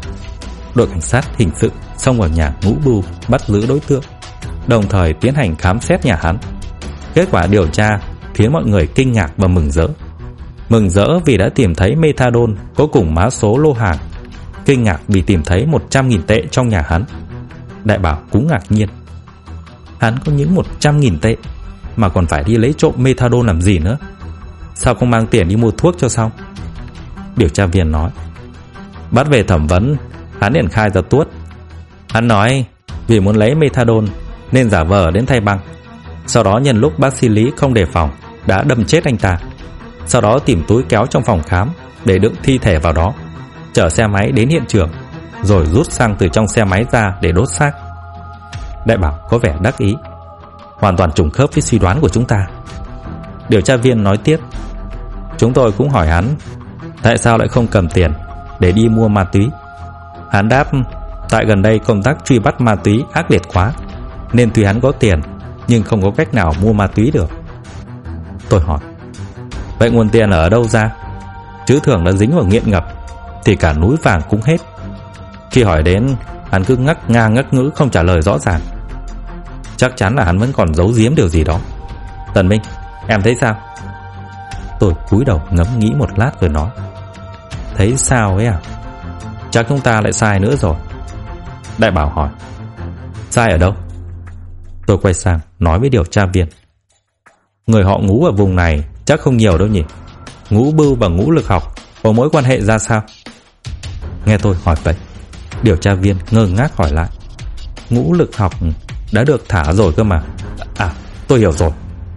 Đội cảnh sát hình sự xông vào nhà Ngũ Bưu bắt giữ đối tượng, đồng thời tiến hành khám xét nhà hắn. Kết quả điều tra khiến mọi người kinh ngạc và mừng rỡ. Mừng rỡ vì đã tìm thấy methadone có cùng mã số lô hàng, kinh ngạc vì tìm thấy 100.000 tệ trong nhà hắn. Đại Bảo cũng ngạc nhiên. Hắn có những 100.000 tệ mà còn phải đi lấy trộm methadone làm gì nữa? Sao không mang tiền đi mua thuốc cho xong? Điều tra viên nói. Bắt về thẩm vấn, hắn liền khai ra tuốt. Hắn nói vì muốn lấy methadone nên giả vờ đến thay băng, sau đó nhân lúc bác sĩ Lý không đề phòng đã đâm chết anh ta. Sau đó tìm túi kéo trong phòng khám để đựng thi thể vào đó, chở xe máy đến hiện trường, rồi rút xăng từ trong xe máy ra để đốt xác. Đại Bảo có vẻ đắc ý. Hoàn toàn trùng khớp với suy đoán của chúng ta. Điều tra viên nói tiếp. Chúng tôi cũng hỏi hắn tại sao lại không cầm tiền để đi mua ma túy. Hắn đáp tại gần đây công tác truy bắt ma túy ác liệt quá, nên tuy hắn có tiền nhưng không có cách nào mua ma túy được. Tôi hỏi, vậy nguồn tiền ở đâu ra? Chứ thường đã dính vào nghiện ngập thì cả núi vàng cũng hết. Khi hỏi đến, hắn cứ ngắc ngang ngắc ngữ không trả lời rõ ràng. Chắc chắn là hắn vẫn còn giấu giếm điều gì đó. Tần Minh, em thấy sao? Tôi cúi đầu ngẫm nghĩ một lát rồi nói, thấy sao ấy à? Chắc chúng ta lại sai nữa rồi. Đại Bảo hỏi, sai ở đâu? Tôi quay sang nói với điều tra viên, người họ Ngũ ở vùng này chắc không nhiều đâu nhỉ? Ngũ Bưu và Ngũ Lực Học có mối quan hệ ra sao? Nghe tôi hỏi vậy, điều tra viên ngơ ngác hỏi lại, Ngũ Lực Học đã được thả rồi cơ mà. À, tôi hiểu rồi.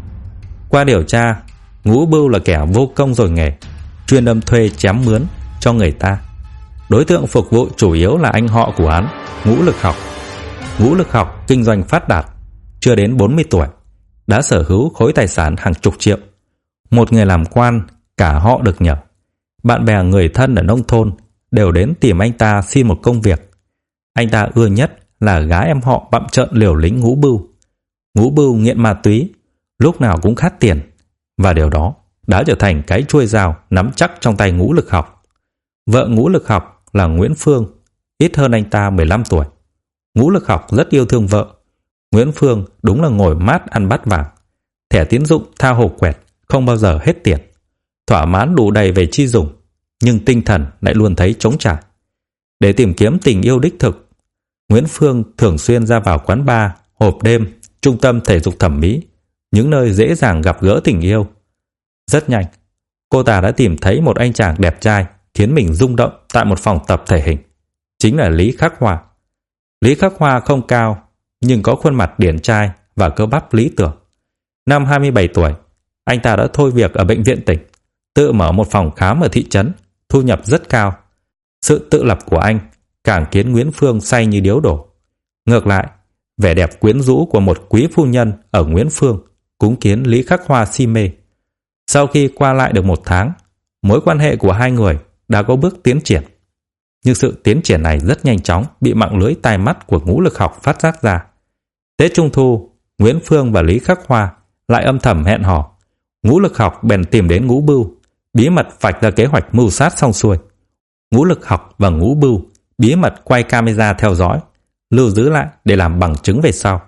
Qua điều tra, Ngũ Bưu là kẻ vô công rồi nghề, chuyên đâm thuê chém mướn cho người ta. Đối tượng phục vụ chủ yếu là anh họ của hắn, Ngũ Lực Học. Ngũ Lực Học kinh doanh phát đạt, chưa đến 40 tuổi, đã sở hữu khối tài sản hàng chục triệu. Một người làm quan, cả họ được nhờ. Bạn bè người thân ở nông thôn đều đến tìm anh ta xin một công việc. Anh ta ưa nhất là gái em họ bặm trợn liều lĩnh Ngũ Bưu. Ngũ Bưu nghiện ma túy, lúc nào cũng khát tiền, và điều đó đã trở thành cái chuôi dao nắm chắc trong tay Ngũ Lực Học. Vợ Ngũ Lực Học là Nguyễn Phương, ít hơn anh ta 15 tuổi. Ngũ Lực Học rất yêu thương vợ. Nguyễn Phương đúng là ngồi mát ăn bát vàng. Thẻ tín dụng tha hồ quẹt, không bao giờ hết tiền. Thỏa mãn đủ đầy về chi dùng, nhưng tinh thần lại luôn thấy trống trải. Để tìm kiếm tình yêu đích thực, Nguyễn Phương thường xuyên ra vào quán bar, hộp đêm, trung tâm thể dục thẩm mỹ, những nơi dễ dàng gặp gỡ tình yêu. Rất nhanh, cô ta đã tìm thấy một anh chàng đẹp trai khiến mình rung động tại một phòng tập thể hình. Chính là Lý Khắc Hoa. Lý Khắc Hoa không cao, nhưng có khuôn mặt điển trai và cơ bắp lý tưởng. Năm 27 tuổi, anh ta đã thôi việc ở bệnh viện tỉnh, tự mở một phòng khám ở thị trấn, thu nhập rất cao. Sự tự lập của anh càng khiến Nguyễn Phương say như điếu đổ. Ngược lại, vẻ đẹp quyến rũ của một quý phu nhân ở Nguyễn Phương cũng khiến Lý Khắc Hoa si mê. Sau khi qua lại được 1 tháng, mối quan hệ của hai người đã có bước tiến triển. Nhưng sự tiến triển này rất nhanh chóng bị mạng lưới tai mắt của Ngũ Lực Học phát giác ra. Tết Trung Thu, Nguyễn Phương và Lý Khắc Hoa lại âm thầm hẹn hò. Ngũ Lực Học bèn tìm đến Ngũ Bưu, bí mật vạch ra kế hoạch mưu sát xong xuôi. Ngũ Lực Học và Ngũ Bưu bí mật quay camera theo dõi, lưu giữ lại để làm bằng chứng về sau.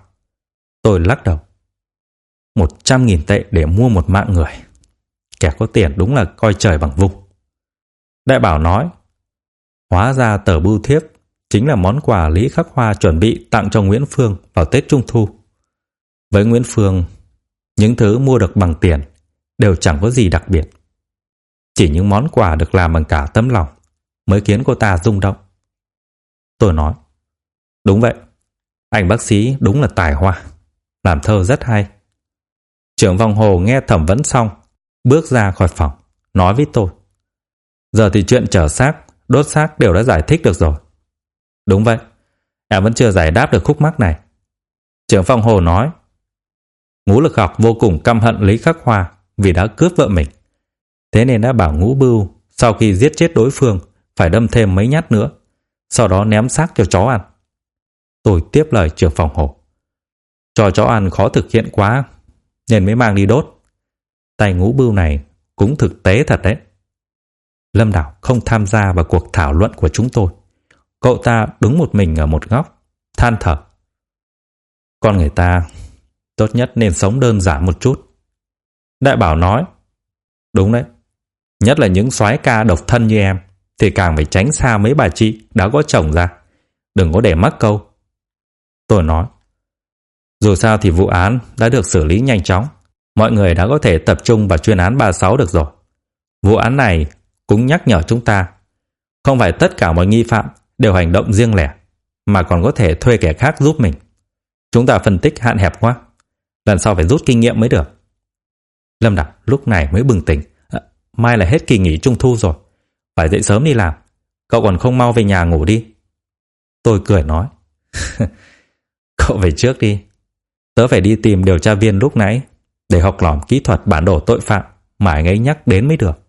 Tôi lắc đầu. 100.000 tệ để mua một mạng người. Kẻ có tiền đúng là coi trời bằng vung. Đại Bảo nói, Hóa ra tờ bưu thiếp chính là món quà Lý Khắc Hoa chuẩn bị tặng cho Nguyễn Phương vào Tết Trung Thu. Với Nguyễn Phương, những thứ mua được bằng tiền đều chẳng có gì đặc biệt. Chỉ những món quà được làm bằng cả tấm lòng mới khiến cô ta rung động. Tôi nói, đúng vậy, anh bác sĩ đúng là tài hoa, làm thơ rất hay. Trưởng phòng Hồ nghe thẩm vấn xong, bước ra khỏi phòng, nói với tôi, giờ thì chuyện chở xác, đốt xác đều đã giải thích được rồi. Đúng vậy, em vẫn chưa giải đáp được khúc mắc này. Trưởng phòng Hồ nói, Ngũ Lực Học vô cùng căm hận Lý Khắc Hoa vì đã cướp vợ mình. Thế nên đã bảo Ngũ Bưu sau khi giết chết đối phương phải đâm thêm mấy nhát nữa, sau đó ném xác cho chó ăn. Tôi tiếp lời trưởng phòng Hồ, cho chó ăn khó thực hiện quá nên mới mang đi đốt. Tay Ngũ Bưu này cũng thực tế thật đấy. Lâm Đảo không tham gia vào cuộc thảo luận của chúng tôi. Cậu ta đứng một mình ở một góc, than thở. Con người ta tốt nhất nên sống đơn giản một chút. Đại Bảo nói, đúng đấy, nhất là những soái ca độc thân như em thì càng phải tránh xa mấy bà chị đã có chồng ra, đừng có để mắc câu. Tôi nói, dù sao thì vụ án đã được xử lý nhanh chóng, mọi người đã có thể tập trung vào chuyên án 36 được rồi. Vụ án này cũng nhắc nhở chúng ta, không phải tất cả mọi nghi phạm đều hành động riêng lẻ, mà còn có thể thuê kẻ khác giúp mình. Chúng ta phân tích hạn hẹp quá, lần sau phải rút kinh nghiệm mới được. Lâm Đảo lúc này mới bừng tỉnh, mai là hết kỳ nghỉ Trung Thu rồi, phải dậy sớm đi làm, cậu còn không mau về nhà ngủ đi. Tôi cười nói, cậu về trước đi, tớ phải đi tìm điều tra viên lúc nãy để học lỏm kỹ thuật bản đồ tội phạm mà anh ấy nhắc đến mới được.